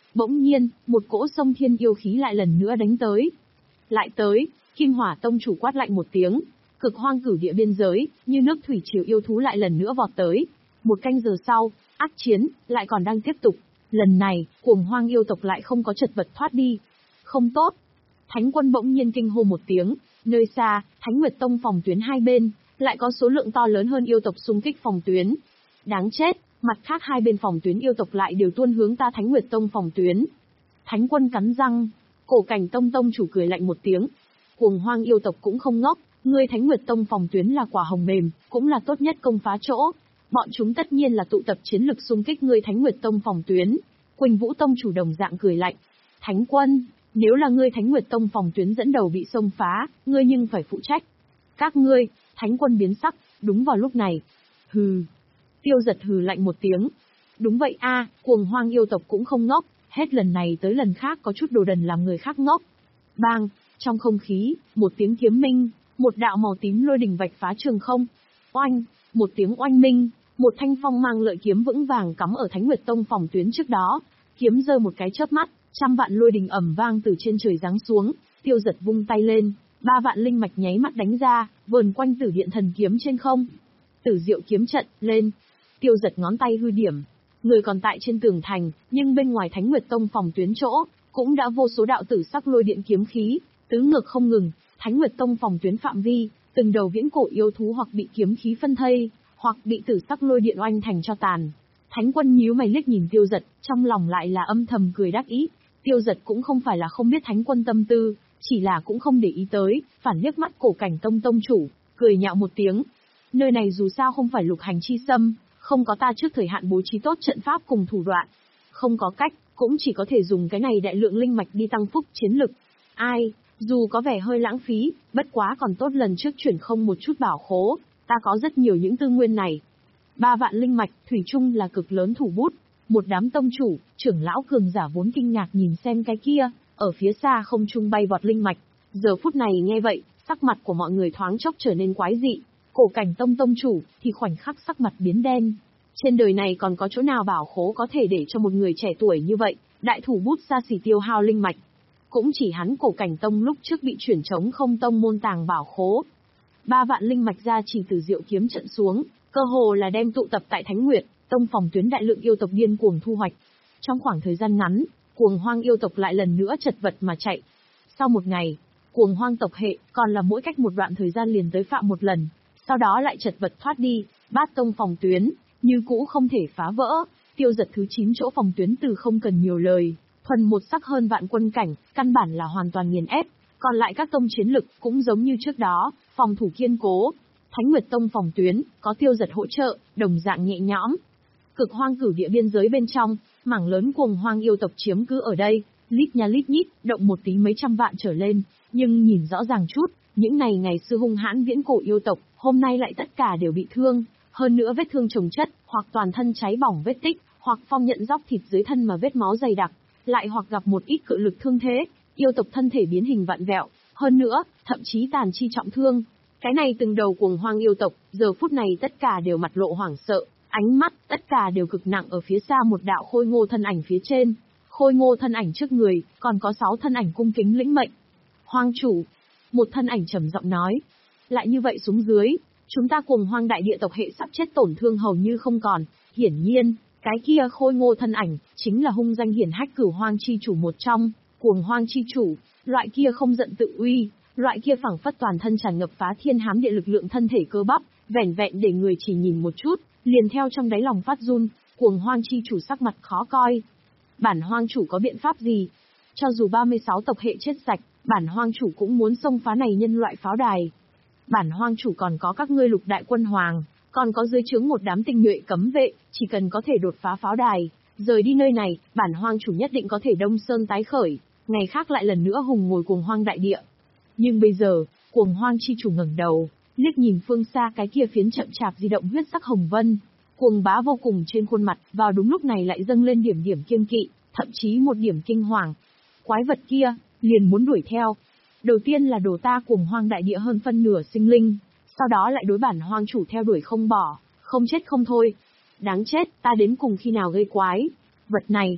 Bỗng nhiên, một cỗ sông thiên yêu khí lại lần nữa đánh tới. Lại tới, Kim Hỏa Tông chủ quát lạnh một tiếng. Cực hoang cửu địa biên giới, như nước thủy triều yêu thú lại lần nữa vọt tới. Một canh giờ sau, ác chiến, lại còn đang tiếp tục. Lần này, cuồng hoang yêu tộc lại không có chật vật thoát đi. Không tốt. Thánh quân bỗng nhiên kinh hô một tiếng. Nơi xa, Thánh Nguyệt Tông phòng tuyến hai bên, lại có số lượng to lớn hơn yêu tộc xung kích phòng tuyến. Đáng chết, mặt khác hai bên phòng tuyến yêu tộc lại đều tuôn hướng ta Thánh Nguyệt Tông phòng tuyến. Thánh quân cắn răng, Cổ Cảnh Tông tông chủ cười lạnh một tiếng. Cuồng hoang yêu tộc cũng không ngốc, ngươi Thánh Nguyệt Tông phòng tuyến là quả hồng mềm, cũng là tốt nhất công phá chỗ. Bọn chúng tất nhiên là tụ tập chiến lực xung kích ngươi Thánh Nguyệt Tông phòng tuyến. Quỳnh Vũ tông chủ đồng dạng cười lạnh. Thánh quân, nếu là ngươi Thánh Nguyệt Tông phòng tuyến dẫn đầu bị xông phá, ngươi nhưng phải phụ trách. Các ngươi, Thánh quân biến sắc, đúng vào lúc này. Hừ. Tiêu Giật hừ lạnh một tiếng. Đúng vậy a, cuồng hoang yêu tộc cũng không ngốc, hết lần này tới lần khác có chút đồ đần làm người khác ngốc. Bang, trong không khí, một tiếng kiếm minh, một đạo màu tím lôi đình vạch phá trường không. Oanh, một tiếng oanh minh, một thanh phong mang lợi kiếm vững vàng cắm ở Thánh Nguyệt Tông phòng tuyến trước đó. Kiếm rơi một cái chớp mắt, trăm vạn lôi đình ầm vang từ trên trời giáng xuống, Tiêu Giật vung tay lên, ba vạn linh mạch nháy mắt đánh ra, vờn quanh Tử Điện Thần kiếm trên không. Tử Diệu kiếm trận, lên. Tiêu Giật ngón tay hư điểm. Người còn tại trên tường thành, nhưng bên ngoài Thánh Nguyệt Tông phòng tuyến chỗ, cũng đã vô số đạo tử sắc lôi điện kiếm khí, tứ ngược không ngừng. Thánh Nguyệt Tông phòng tuyến phạm vi, từng đầu viễn cổ yêu thú hoặc bị kiếm khí phân thây, hoặc bị tử sắc lôi điện oanh thành cho tàn. Thánh quân nhíu mày liếc nhìn Tiêu Giật, trong lòng lại là âm thầm cười đắc ý. Tiêu Giật cũng không phải là không biết Thánh quân tâm tư, chỉ là cũng không để ý tới, phản liếc mắt Cổ Cảnh Tông tông chủ, cười nhạo một tiếng. Nơi này dù sao không phải lục hành chi xâm, không có ta trước thời hạn bố trí tốt trận pháp cùng thủ đoạn. Không có cách, cũng chỉ có thể dùng cái này đại lượng linh mạch đi tăng phúc chiến lực. Ai, dù có vẻ hơi lãng phí, bất quá còn tốt lần trước chuyển không một chút bảo khố, ta có rất nhiều những tư nguyên này. Ba vạn linh mạch, thủy chung là cực lớn thủ bút. Một đám tông chủ, trưởng lão cường giả vốn kinh ngạc nhìn xem cái kia, ở phía xa không trung bay vọt linh mạch. Giờ phút này nghe vậy, sắc mặt của mọi người thoáng chốc trở nên quái dị. Cổ Cảnh Tông tông chủ, thì khoảnh khắc sắc mặt biến đen. Trên đời này còn có chỗ nào bảo khố có thể để cho một người trẻ tuổi như vậy, đại thủ bút xa xỉ tiêu hao linh mạch. Cũng chỉ hắn Cổ Cảnh Tông lúc trước bị chuyển trống không tông môn tàng bảo khố. Ba vạn linh mạch ra chỉ từ diệu kiếm trận xuống, cơ hồ là đem tụ tập tại Thánh Nguyệt Tông phòng tuyến đại lượng yêu tộc điên cuồng thu hoạch. Trong khoảng thời gian ngắn, cuồng hoang yêu tộc lại lần nữa chật vật mà chạy. Sau một ngày, cuồng hoang tộc hệ còn là mỗi cách một đoạn thời gian liền tới phạm một lần, sau đó lại chật vật thoát đi. Bát tông phòng tuyến như cũ không thể phá vỡ. Tiêu Giật thứ chín chỗ phòng tuyến từ không cần nhiều lời, thuần một sắc hơn vạn quân cảnh, căn bản là hoàn toàn nghiền ép. Còn lại các tông chiến lực cũng giống như trước đó, phòng thủ kiên cố. Thánh Nguyệt Tông phòng tuyến có Tiêu Giật hỗ trợ, đồng dạng nhẹ nhõm. Cực hoang cửu địa biên giới bên trong, mảng lớn cuồng hoang yêu tộc chiếm cứ ở đây, lít nha lít nhít, động một tí mấy trăm vạn trở lên, nhưng nhìn rõ ràng chút, những này ngày xưa hung hãn viễn cổ yêu tộc, hôm nay lại tất cả đều bị thương, hơn nữa vết thương chồng chất, hoặc toàn thân cháy bỏng vết tích, hoặc phong nhận róc thịt dưới thân mà vết máu dày đặc, lại hoặc gặp một ít cự lực thương thế, yêu tộc thân thể biến hình vặn vẹo, hơn nữa, thậm chí tàn chi trọng thương. Cái này từng đầu cuồng hoang yêu tộc, giờ phút này tất cả đều mặt lộ hoảng sợ, ánh mắt, tất cả đều cực nặng ở phía xa một đạo khôi ngô thân ảnh phía trên. Khôi ngô thân ảnh trước người, còn có sáu thân ảnh cung kính lĩnh mệnh. Hoang chủ, một thân ảnh trầm giọng nói. Lại như vậy xuống dưới, chúng ta cuồng hoang đại địa tộc hệ sắp chết tổn thương hầu như không còn. Hiển nhiên, cái kia khôi ngô thân ảnh, chính là hung danh hiển hách Cửu Hoang chi chủ một trong, cuồng hoang chi chủ, loại kia không giận tự uy, loại kia phảng phất toàn thân tràn ngập phá thiên hám địa lực lượng thân thể cơ bắp, vẻn vẹn để người chỉ nhìn một chút, liền theo trong đáy lòng phát run. Cuồng hoang chi chủ sắc mặt khó coi. Bản hoang chủ có biện pháp gì? Cho dù ba mươi sáu tộc hệ chết sạch, bản hoang chủ cũng muốn xông phá này nhân loại pháo đài. Bản hoang chủ còn có các ngươi lục đại quân hoàng, còn có dưới trướng một đám tinh nhuệ cấm vệ, chỉ cần có thể đột phá pháo đài, rời đi nơi này, bản hoang chủ nhất định có thể đông sơn tái khởi, ngày khác lại lần nữa hùng ngồi cuồng hoang đại địa. Nhưng bây giờ, cuồng hoang chi chủ ngẩng đầu, liếc nhìn phương xa cái kia phiến chậm chạp di động huyết sắc hồng vân, cuồng bá vô cùng trên khuôn mặt, vào đúng lúc này lại dâng lên điểm điểm kiêng kỵ, thậm chí một điểm kinh hoàng. Quái vật kia, liền muốn đuổi theo. Đầu tiên là đồ ta cuồng hoang đại địa hơn phân nửa sinh linh, sau đó lại đối bản hoang chủ theo đuổi không bỏ, không chết không thôi. Đáng chết, ta đến cùng khi nào gây quái. Vật này,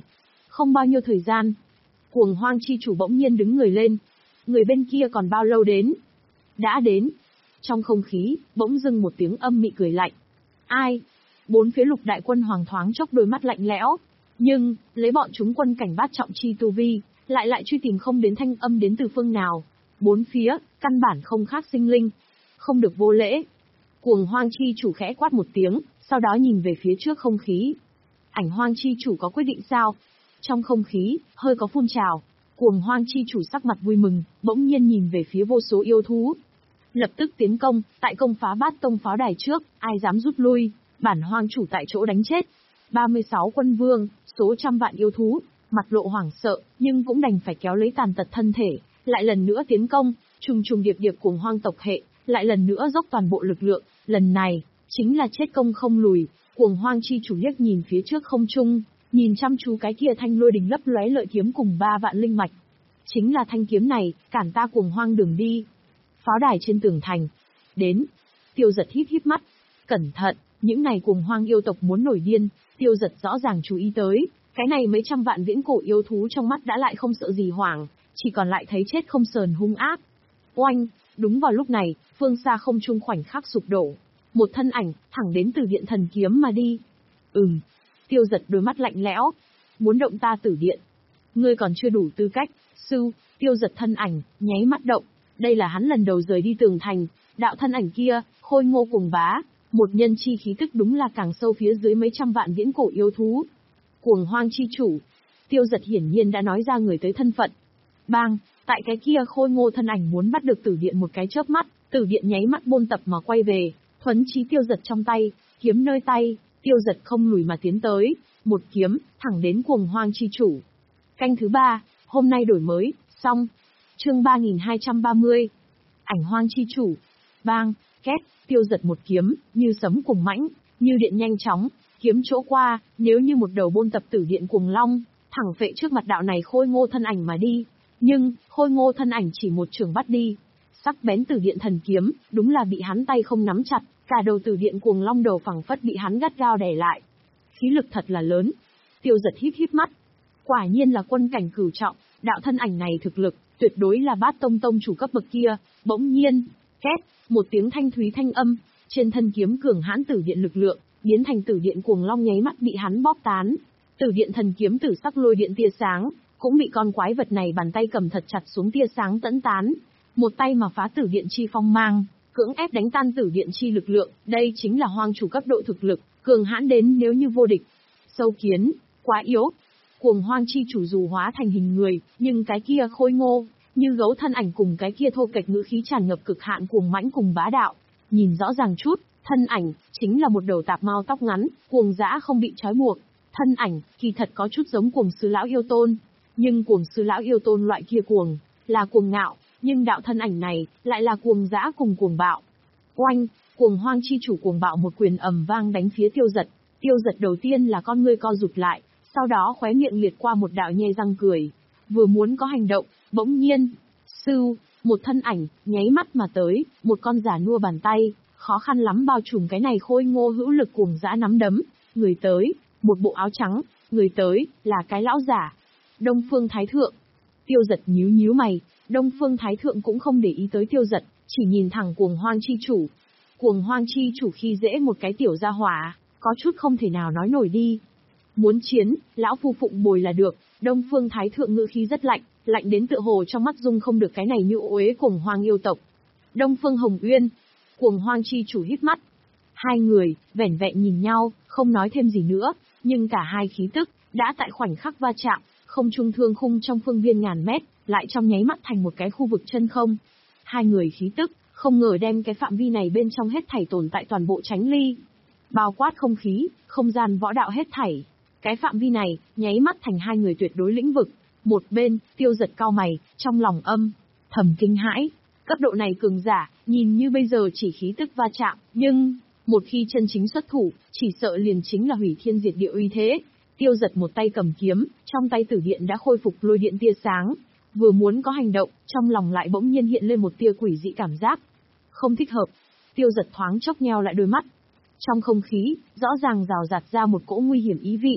Không bao nhiêu thời gian, Cuồng Hoang chi chủ bỗng nhiên đứng người lên. Người bên kia còn bao lâu đến? Đã đến. Trong không khí, bỗng dưng một tiếng âm mị cười lạnh. Ai? Bốn phía lục đại quân hoàng thoáng chốc đôi mắt lạnh lẽo. Nhưng, lấy bọn chúng quân cảnh bát trọng chi tu vi, lại lại truy tìm không đến thanh âm đến từ phương nào. Bốn phía, căn bản không khác sinh linh. Không được vô lễ. Cuồng Hoang chi chủ khẽ quát một tiếng, sau đó nhìn về phía trước không khí. Ảnh Hoang chi chủ có quyết định sao? Trong không khí, hơi có phun trào. Cuồng Hoang chi chủ sắc mặt vui mừng, bỗng nhiên nhìn về phía vô số yêu thú. Lập tức tiến công, tại công phá bát tông pháo đài trước, ai dám rút lui, bản hoang chủ tại chỗ đánh chết. ba mươi sáu quân vương, số trăm vạn yêu thú, mặt lộ hoảng sợ, nhưng cũng đành phải kéo lấy tàn tật thân thể, lại lần nữa tiến công, trùng trùng điệp điệp cuồng hoang tộc hệ, lại lần nữa dốc toàn bộ lực lượng, lần này, chính là chết công không lùi. Cuồng Hoang chi chủ liếc nhìn phía trước không trung, nhìn chăm chú cái kia thanh lôi đình lấp lóe lợi kiếm cùng ba vạn linh mạch. Chính là thanh kiếm này, cản ta Cuồng Hoang đường đi. Pháo đài trên tường thành. Đến. Tiêu Giật híp híp mắt. Cẩn thận, những này Cuồng Hoang yêu tộc muốn nổi điên, Tiêu Giật rõ ràng chú ý tới. Cái này mấy trăm vạn viễn cổ yêu thú trong mắt đã lại không sợ gì hoảng, chỉ còn lại thấy chết không sờn hung ác. Oanh, đúng vào lúc này, phương xa không trung khoảnh khắc sụp đổ. Một thân ảnh, thẳng đến Tử Điện thần kiếm mà đi. Ừm. Tiêu Giật đôi mắt lạnh lẽo. Muốn động ta Tử Điện. Ngươi còn chưa đủ tư cách, sư. Tiêu Giật thân ảnh, nháy mắt động. Đây là hắn lần đầu rời đi tường thành. Đạo thân ảnh kia, khôi ngô cuồng bá. Một nhân chi khí tức đúng là càng sâu phía dưới mấy trăm vạn viễn cổ yêu thú. Cuồng Hoang chi chủ. Tiêu Giật hiển nhiên đã nói ra người tới thân phận. Bang, tại cái kia khôi ngô thân ảnh muốn bắt được Tử Điện một cái chớp mắt, Tử Điện nháy mắt buôn tập mà quay về. Thuấn chí Tiêu Giật trong tay, kiếm nơi tay, Tiêu Giật không lùi mà tiến tới, một kiếm, thẳng đến Cuồng Hoang chi chủ. Canh thứ ba, hôm nay đổi mới, xong. Chương ba nghìn hai trăm ba mươi. Ảnh Hoang chi chủ. Bang, két, Tiêu Giật một kiếm, như sấm cuồng mãnh, như điện nhanh chóng, kiếm chỗ qua, nếu như một đầu buôn tập Tử Điện cuồng long, thẳng phệ trước mặt đạo này khôi ngô thân ảnh mà đi. Nhưng, khôi ngô thân ảnh chỉ một trường bắt đi. Sắc bén Tử Điện thần kiếm, đúng là bị hắn tay không nắm chặt, cả đầu Tử Điện cuồng long đầu phẳng phất bị hắn gắt gao đè lại. Khí lực thật là lớn. Tiêu Giật híp híp mắt. Quả nhiên là quân cảnh cửu trọng, đạo thân ảnh này thực lực, tuyệt đối là bát tông tông chủ cấp bậc kia. Bỗng nhiên, két, một tiếng thanh thúy thanh âm, trên thân kiếm cường hãn Tử Điện lực lượng, biến thành Tử Điện cuồng long nháy mắt bị hắn bóp tán. Tử Điện thần kiếm tử sắc lôi điện tia sáng, cũng bị con quái vật này bàn tay cầm thật chặt xuống tia sáng tẫn tán. Một tay mà phá Tử Điện chi phong mang, cưỡng ép đánh tan Tử Điện chi lực lượng, đây chính là hoang chủ cấp độ thực lực, cường hãn đến nếu như vô địch. Sâu kiến, quá yếu. Cuồng Hoang chi chủ dù hóa thành hình người, nhưng cái kia khôi ngô, như gấu thân ảnh cùng cái kia thô kệch ngữ khí tràn ngập cực hạn cuồng mãnh cùng bá đạo. Nhìn rõ ràng chút, thân ảnh, chính là một đầu tạp mao tóc ngắn, cuồng dã không bị trói buộc. Thân ảnh, kỳ thật có chút giống cuồng sư lão yêu tôn. Nhưng cuồng sư lão yêu tôn loại kia cuồng, là cuồng ngạo, nhưng đạo thân ảnh này, lại là cuồng dã cùng cuồng bạo. Oanh, Cuồng Hoang chi chủ cuồng bạo một quyền ầm vang đánh phía Tiêu Giật. Tiêu Giật đầu tiên là con ngươi co rụt lại, sau đó khóe miệng liệt qua một đạo nhe răng cười. Vừa muốn có hành động, bỗng nhiên, sưu, một thân ảnh, nháy mắt mà tới, một con giả nua bàn tay, khó khăn lắm bao trùm cái này khôi ngô hữu lực cuồng dã nắm đấm. Người tới, một bộ áo trắng, người tới, là cái lão giả. Đông Phương Thái Thượng. Tiêu Giật nhíu nhíu mày, Đông Phương Thái Thượng cũng không để ý tới Tiêu Giật, chỉ nhìn thẳng Cuồng Hoang chi chủ. Cuồng Hoang chi chủ khi dễ một cái tiểu gia hỏa, có chút không thể nào nói nổi đi. Muốn chiến, lão phu phụng bồi là được. Đông Phương Thái Thượng ngữ khí rất lạnh, lạnh đến tựa hồ trong mắt dung không được cái này như uế Cuồng Hoang yêu tộc. Đông Phương Hồng Uyên. Cuồng Hoang chi chủ hít mắt. Hai người, vẻn vẹn nhìn nhau, không nói thêm gì nữa, nhưng cả hai khí tức, đã tại khoảnh khắc va chạm, không trung thương khung trong phương viên ngàn mét, lại trong nháy mắt thành một cái khu vực chân không. Hai người khí tức, không ngờ đem cái phạm vi này bên trong hết thảy tồn tại toàn bộ tránh ly. Bao quát không khí, không gian võ đạo hết thảy. Cái phạm vi này, nháy mắt thành hai người tuyệt đối lĩnh vực. Một bên, Tiêu Giật cau mày, trong lòng âm, thầm kinh hãi. Cấp độ này cường giả, nhìn như bây giờ chỉ khí tức va chạm, nhưng, một khi chân chính xuất thủ, chỉ sợ liền chính là hủy thiên diệt địa uy thế. Tiêu Giật một tay cầm kiếm, trong tay Tử Điện đã khôi phục lôi điện tia sáng. Vừa muốn có hành động, trong lòng lại bỗng nhiên hiện lên một tia quỷ dị cảm giác. Không thích hợp. Tiêu Giật thoáng chốc nheo lại đôi mắt. Trong không khí, rõ ràng rào rạt ra một cỗ nguy hiểm ý vị.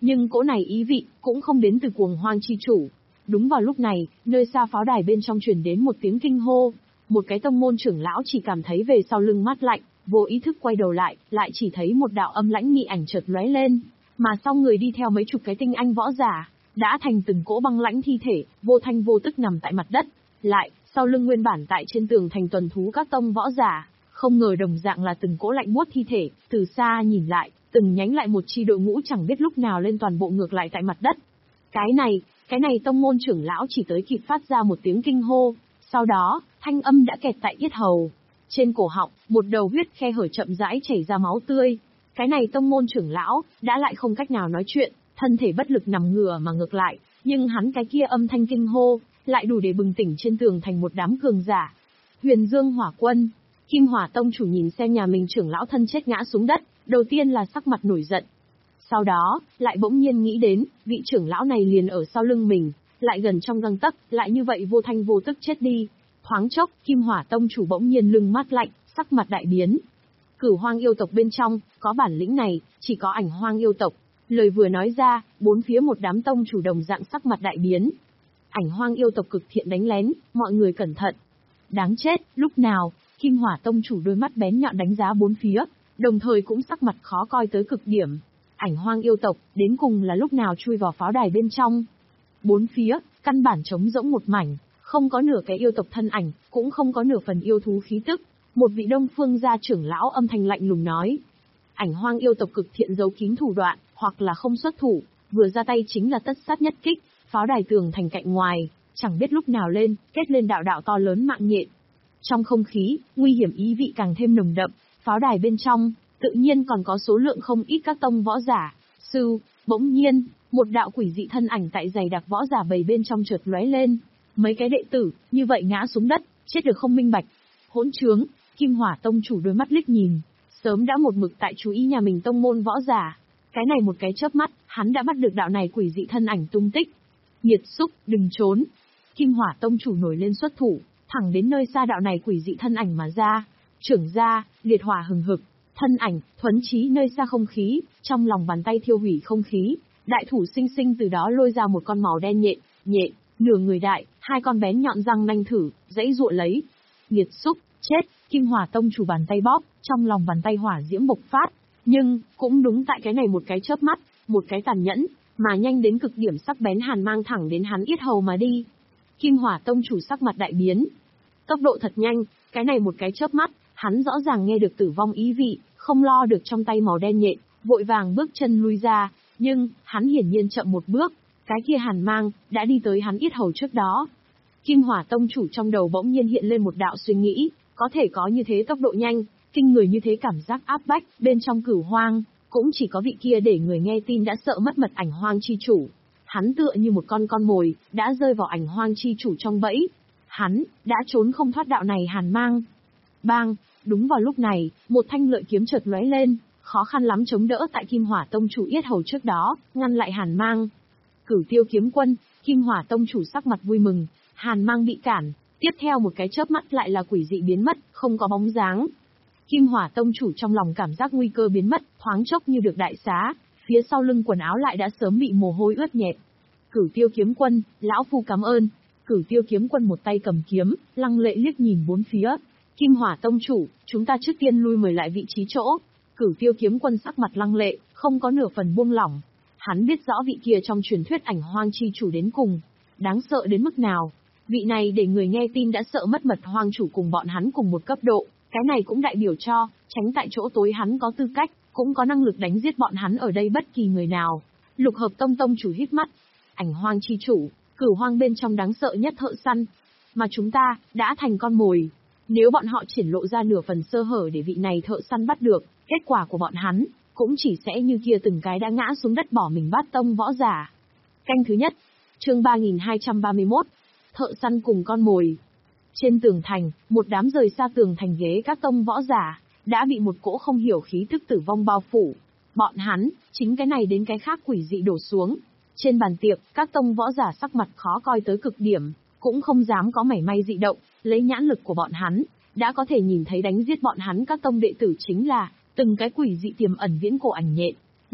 Nhưng cỗ này ý vị, cũng không đến từ cuồng hoang chi chủ. Đúng vào lúc này, nơi xa pháo đài bên trong truyền đến một tiếng kinh hô. Một cái tông môn trưởng lão chỉ cảm thấy về sau lưng mát lạnh, vô ý thức quay đầu lại, lại chỉ thấy một đạo âm lãnh mị ảnh chợt lóe lên. Mà sau người đi theo mấy chục cái tinh anh võ giả, đã thành từng cỗ băng lãnh thi thể, vô thanh vô tức nằm tại mặt đất. Lại, sau lưng nguyên bản tại trên tường thành tuần thú các tông võ giả, không ngờ đồng dạng là từng cỗ lạnh buốt thi thể, từ xa nhìn lại, từng nhánh lại một chi đội ngũ chẳng biết lúc nào lên toàn bộ ngược lại tại mặt đất. Cái này, cái này tông môn trưởng lão chỉ tới kịp phát ra một tiếng kinh hô, sau đó, thanh âm đã kẹt tại yết hầu. Trên cổ họng, một đầu huyết khe hở chậm rãi chảy ra máu tươi. Cái này tông môn trưởng lão, đã lại không cách nào nói chuyện, thân thể bất lực nằm ngửa mà ngược lại, nhưng hắn cái kia âm thanh kinh hô, lại đủ để bừng tỉnh trên tường thành một đám cường giả. Huyền Dương Hỏa Quân, Kim Hỏa Tông chủ nhìn xem nhà mình trưởng lão thân chết ngã xuống đất, đầu tiên là sắc mặt nổi giận. Sau đó, lại bỗng nhiên nghĩ đến, vị trưởng lão này liền ở sau lưng mình, lại gần trong gang tấc, lại như vậy vô thanh vô tức chết đi. Thoáng chốc, Kim Hỏa Tông chủ bỗng nhiên lưng mát lạnh, sắc mặt đại biến. Cửu Hoang yêu tộc bên trong, có bản lĩnh này, chỉ có Ảnh Hoang yêu tộc. Lời vừa nói ra, bốn phía một đám tông chủ đồng dạng sắc mặt đại biến. Ảnh Hoang yêu tộc cực thiện đánh lén, mọi người cẩn thận. Đáng chết, lúc nào, Kim Hỏa Tông chủ đôi mắt bén nhọn đánh giá bốn phía, đồng thời cũng sắc mặt khó coi tới cực điểm. Ảnh Hoang yêu tộc, đến cùng là lúc nào chui vào pháo đài bên trong. Bốn phía, căn bản trống rỗng một mảnh, không có nửa cái yêu tộc thân ảnh, cũng không có nửa phần yêu thú khí tức. Một vị Đông Phương gia trưởng lão âm thanh lạnh lùng nói. Ảnh Hoang yêu tộc cực thiện giấu kín thủ đoạn, hoặc là không xuất thủ, vừa ra tay chính là tất sát nhất kích, pháo đài tường thành cạnh ngoài, chẳng biết lúc nào lên, kết lên đạo đạo to lớn mạng nhện. Trong không khí, nguy hiểm ý vị càng thêm nồng đậm, pháo đài bên trong, tự nhiên còn có số lượng không ít các tông võ giả. Sư, bỗng nhiên, một đạo quỷ dị thân ảnh tại dày đặc võ giả bầy bên trong chợt lóe lên. Mấy cái đệ tử, như vậy ngã xuống đất, chết được không minh bạch. Hỗn trướng, Kim Hỏa Tông chủ đôi mắt liếc nhìn, sớm đã một mực tại chú ý nhà mình tông môn võ giả. Cái này một cái chớp mắt, hắn đã bắt được đạo này quỷ dị thân ảnh tung tích. Nghiệt xúc, đừng trốn. Kim Hỏa Tông chủ nổi lên xuất thủ, thẳng đến nơi xa đạo này quỷ dị thân ảnh mà ra. Trưởng ra, liệt hỏa hừng hực, thân ảnh, thuấn chí nơi xa không khí, trong lòng bàn tay thiêu hủy không khí. Đại thủ sinh sinh từ đó lôi ra một con màu đen nhện, nhện, nửa người đại, hai con bén nhọn răng nanh thử, dãy dụa lấy. Nghiệt xúc, chết, Kim Hỏa Tông chủ bàn tay bóp, trong lòng bàn tay hỏa diễm bộc phát. Nhưng, cũng đúng tại cái này một cái chớp mắt, một cái tàn nhẫn, mà nhanh đến cực điểm sắc bén hàn mang thẳng đến hắn yết hầu mà đi. Kim Hỏa Tông chủ sắc mặt đại biến. Tốc độ thật nhanh, cái này một cái chớp mắt, hắn rõ ràng nghe được tử vong ý vị, không lo được trong tay màu đen nhện, vội vàng bước chân lui ra, nhưng, hắn hiển nhiên chậm một bước, cái kia hàn mang, đã đi tới hắn yết hầu trước đó. Kim Hỏa Tông chủ trong đầu bỗng nhiên hiện lên một đạo suy nghĩ, có thể có như thế tốc độ nhanh, kinh người như thế cảm giác áp bách, bên trong Cửu Hoang, cũng chỉ có vị kia để người nghe tin đã sợ mất mật Ảnh Hoang chi chủ. Hắn tựa như một con con mồi, đã rơi vào Ảnh Hoang chi chủ trong bẫy. Hắn, đã trốn không thoát đạo này hàn mang. Bang, đúng vào lúc này, một thanh lợi kiếm chợt lóe lên, khó khăn lắm chống đỡ tại Kim Hỏa Tông chủ yết hầu trước đó, ngăn lại hàn mang. Cửu Tiêu kiếm quân, Kim Hỏa Tông chủ sắc mặt vui mừng, hàn mang bị cản, tiếp theo một cái chớp mắt lại là quỷ dị biến mất, không có bóng dáng. Kim Hỏa Tông chủ trong lòng cảm giác nguy cơ biến mất, thoáng chốc như được đại xá, phía sau lưng quần áo lại đã sớm bị mồ hôi ướt nhẹp. Cửu Tiêu kiếm quân, lão phu cảm ơn. Cửu Tiêu kiếm quân một tay cầm kiếm, lăng lệ liếc nhìn bốn phía. Kim Hỏa Tông chủ, chúng ta trước tiên lui mời lại vị trí chỗ. Cửu Tiêu kiếm quân sắc mặt lăng lệ, không có nửa phần buông lỏng. Hắn biết rõ vị kia trong truyền thuyết Ảnh Hoang chi chủ đến cùng, đáng sợ đến mức nào. Vị này để người nghe tin đã sợ mất mật hoang chủ cùng bọn hắn cùng một cấp độ, cái này cũng đại biểu cho, tránh tại chỗ tối hắn có tư cách, cũng có năng lực đánh giết bọn hắn ở đây bất kỳ người nào. Lục Hợp Tông tông chủ hít mắt, Ảnh Hoang chi chủ, Cửu Hoang bên trong đáng sợ nhất thợ săn, mà chúng ta đã thành con mồi. Nếu bọn họ triển lộ ra nửa phần sơ hở để vị này thợ săn bắt được, kết quả của bọn hắn cũng chỉ sẽ như kia từng cái đã ngã xuống đất bỏ mình bát tông võ giả. Canh thứ nhất, chương ba nghìn hai trăm ba mươi mốt, thợ săn cùng con mồi. Trên tường thành, một đám rời xa tường thành ghế các tông võ giả, đã bị một cỗ không hiểu khí tức tử vong bao phủ. Bọn hắn, chính cái này đến cái khác quỷ dị đổ xuống. Trên bàn tiệc, các tông võ giả sắc mặt khó coi tới cực điểm, cũng không dám có mảy may dị động, lấy nhãn lực của bọn hắn, đã có thể nhìn thấy đánh giết bọn hắn các tông đệ tử chính là từng cái quỷ dị tiềm ẩn viễn cổ ảnh nhện.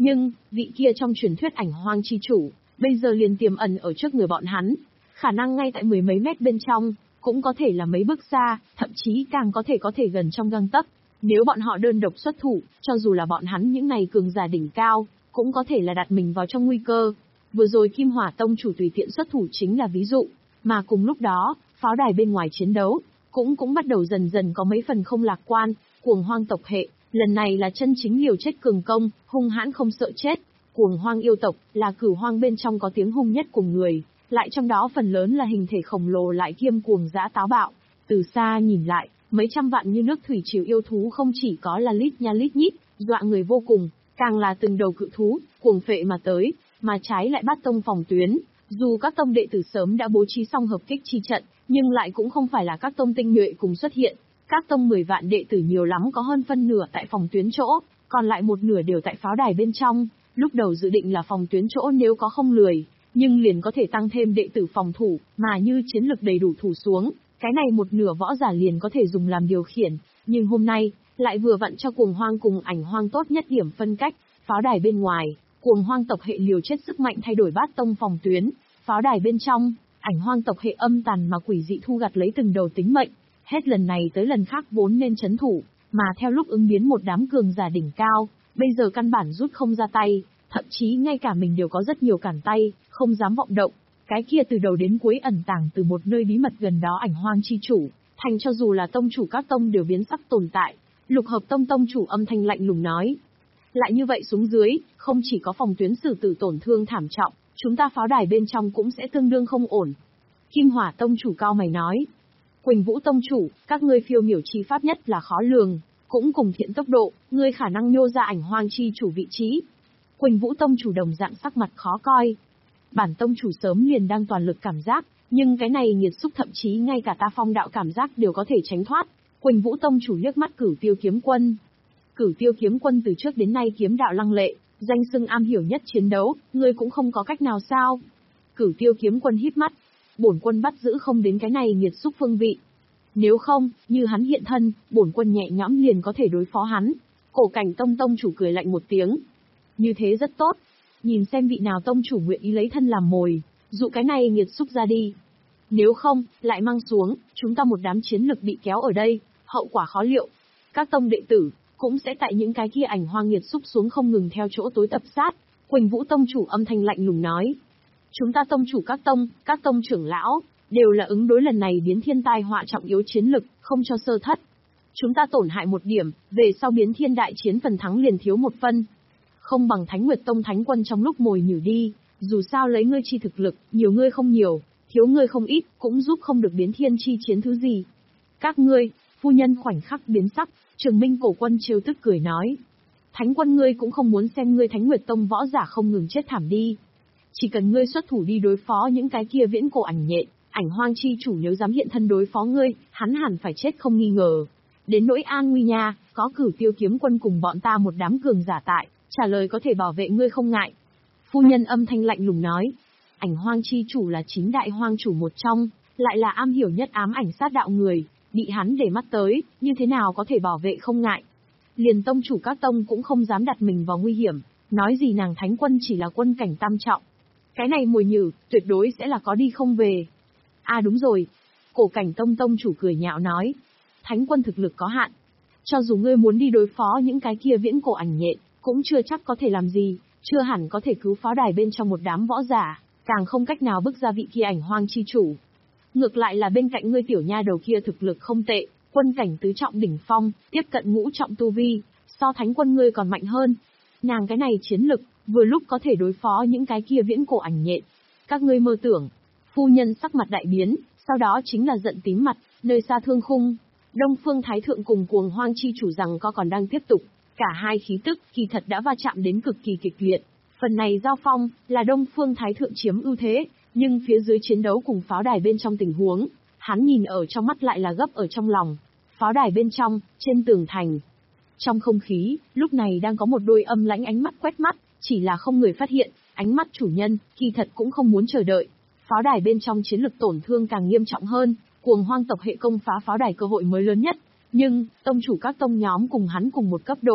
Nhưng, vị kia trong truyền thuyết ảnh hoang chi chủ, bây giờ liền tiềm ẩn ở trước người bọn hắn. Khả năng ngay tại mười mấy mét bên trong, cũng có thể là mấy bước xa, thậm chí càng có thể có thể gần trong gang tấc. Nếu bọn họ đơn độc xuất thủ, cho dù là bọn hắn những này cường giả đỉnh cao, cũng có thể là đặt mình vào trong nguy cơ. Vừa rồi Kim Hỏa Tông chủ tùy tiện xuất thủ chính là ví dụ, mà cùng lúc đó, pháo đài bên ngoài chiến đấu, cũng cũng bắt đầu dần dần có mấy phần không lạc quan. Cuồng hoang tộc hệ, lần này là chân chính liều chết cường công, hung hãn không sợ chết. Cuồng hoang yêu tộc, là cửu hoang bên trong có tiếng hung nhất cùng người, lại trong đó phần lớn là hình thể khổng lồ lại kiêm cuồng dã táo bạo. Từ xa nhìn lại, mấy trăm vạn như nước thủy triều yêu thú không chỉ có là lít nha lít nhít, dọa người vô cùng, càng là từng đầu cự thú, cuồng phệ mà tới, mà trái lại bắt tông phòng tuyến. Dù các tông đệ tử sớm đã bố trí xong hợp kích chi trận, nhưng lại cũng không phải là các tông tinh nhuệ cùng xuất hiện. Các tông mười vạn đệ tử nhiều lắm có hơn phân nửa tại phòng tuyến chỗ, còn lại một nửa đều tại pháo đài bên trong. Lúc đầu dự định là phòng tuyến chỗ nếu có không lười, nhưng liền có thể tăng thêm đệ tử phòng thủ, mà như chiến lực đầy đủ thủ xuống, cái này một nửa võ giả liền có thể dùng làm điều khiển. Nhưng hôm nay, lại vừa vặn cho cuồng hoang cùng ảnh hoang tốt nhất điểm phân cách. Pháo đài bên ngoài, cuồng hoang tộc hệ liều chết sức mạnh thay đổi bát tông phòng tuyến. Pháo đài bên trong, ảnh hoang tộc hệ âm tàn mà quỷ dị thu gặt lấy từng đầu tính mệnh. Hết lần này tới lần khác vốn nên chấn thủ, mà theo lúc ứng biến một đám cường giả đỉnh cao, bây giờ căn bản rút không ra tay, thậm chí ngay cả mình đều có rất nhiều cản tay, không dám vọng động. Cái kia từ đầu đến cuối ẩn tàng từ một nơi bí mật gần đó ảnh hoang chi chủ, thành cho dù là tông chủ các tông đều biến sắc tồn tại. Lục Hợp Tông tông chủ âm thanh lạnh lùng nói. Lại như vậy xuống dưới, không chỉ có phòng tuyến xử tử tổn thương thảm trọng, chúng ta pháo đài bên trong cũng sẽ tương đương không ổn. Kim Hỏa Tông chủ cao mày nói. Quỳnh Vũ Tông chủ, các ngươi phiêu miểu chi pháp nhất là khó lường, cũng cùng thiện tốc độ, ngươi khả năng nhô ra ảnh hoang chi chủ vị trí. Quỳnh Vũ Tông chủ đồng dạng sắc mặt khó coi. Bản tông chủ sớm liền đang toàn lực cảm giác, nhưng cái này nghiệt xúc thậm chí ngay cả ta phong đạo cảm giác đều có thể tránh thoát. Quỳnh Vũ Tông chủ liếc mắt Cửu Tiêu Kiếm Quân. Cửu Tiêu Kiếm Quân từ trước đến nay kiếm đạo lăng lệ, danh xưng am hiểu nhất chiến đấu, ngươi cũng không có cách nào sao? Cửu Tiêu Kiếm Quân híp mắt, bổn quân bắt giữ không đến cái này nghiệt xúc phương vị. Nếu không, như hắn hiện thân, bổn quân nhẹ nhõm liền có thể đối phó hắn. Cổ Cảnh Tông tông chủ cười lạnh một tiếng. Như thế rất tốt. Nhìn xem vị nào tông chủ nguyện ý lấy thân làm mồi, dụ cái này nghiệt xúc ra đi. Nếu không, lại mang xuống, chúng ta một đám chiến lực bị kéo ở đây, hậu quả khó liệu. Các tông đệ tử, cũng sẽ tại những cái kia ảnh hoang nghiệt xúc xuống không ngừng theo chỗ tối tập sát. Quỳnh Vũ tông chủ âm thanh lạnh lùng nói. Chúng ta tông chủ các tông, các tông trưởng lão, đều là ứng đối lần này biến thiên tai họa trọng yếu chiến lực, không cho sơ thất. Chúng ta tổn hại một điểm, về sau biến thiên đại chiến phần thắng liền thiếu một phân. Không bằng Thánh Nguyệt Tông thánh quân trong lúc mồi nhử đi, dù sao lấy ngươi chi thực lực, nhiều ngươi không nhiều, thiếu ngươi không ít, cũng giúp không được biến thiên chi chiến thứ gì. Các ngươi, phu nhân khoảnh khắc biến sắc, Trường Minh cổ quân trêu tức cười nói. Thánh quân ngươi cũng không muốn xem ngươi Thánh Nguyệt Tông võ giả không ngừng chết thảm đi. Chỉ cần ngươi xuất thủ đi đối phó những cái kia viễn cổ ảnh nhện, ảnh hoang chi chủ nếu dám hiện thân đối phó ngươi, hắn hẳn phải chết không nghi ngờ. Đến nỗi an nguy nha, có Cửu Tiêu Kiếm Quân cùng bọn ta một đám cường giả tại, trả lời có thể bảo vệ ngươi không ngại. Phu nhân âm thanh lạnh lùng nói, ảnh hoang chi chủ là chính đại hoang chủ một trong, lại là am hiểu nhất ám ảnh sát đạo người, bị hắn để mắt tới, như thế nào có thể bảo vệ không ngại. Liền tông chủ các tông cũng không dám đặt mình vào nguy hiểm, nói gì nàng thánh quân chỉ là quân cảnh tam trọng. Cái này mồi nhử, tuyệt đối sẽ là có đi không về. À đúng rồi. Cổ Cảnh Tông tông chủ cười nhạo nói. Thánh quân thực lực có hạn. Cho dù ngươi muốn đi đối phó những cái kia viễn cổ ảnh nhện, cũng chưa chắc có thể làm gì, chưa hẳn có thể cứu pháo đài bên trong một đám võ giả, càng không cách nào bức ra vị kia ảnh hoang chi chủ. Ngược lại là bên cạnh ngươi tiểu nha đầu kia thực lực không tệ, quân cảnh tứ trọng đỉnh phong, tiếp cận ngũ trọng tu vi, so thánh quân ngươi còn mạnh hơn. Nàng cái này chiến lực, vừa lúc có thể đối phó những cái kia viễn cổ ảnh nhện. Các ngươi mơ tưởng. Phu nhân sắc mặt đại biến, sau đó chính là giận tím mặt, nơi xa thương khung. Đông Phương Thái Thượng cùng cuồng hoang chi chủ rằng có còn đang tiếp tục, cả hai khí tức kỳ thật đã va chạm đến cực kỳ kịch liệt. Phần này giao phong, là Đông Phương Thái Thượng chiếm ưu thế, nhưng phía dưới chiến đấu cùng pháo đài bên trong tình huống, hắn nhìn ở trong mắt lại là gấp ở trong lòng. Pháo đài bên trong, trên tường thành. Trong không khí, lúc này đang có một đôi âm lãnh ánh mắt quét mắt, chỉ là không người phát hiện, ánh mắt chủ nhân, kỳ thật cũng không muốn chờ đợi. Pháo đài bên trong chiến lực tổn thương càng nghiêm trọng hơn, cuồng hoang tộc hệ công phá pháo đài cơ hội mới lớn nhất. Nhưng, tông chủ các tông nhóm cùng hắn cùng một cấp độ,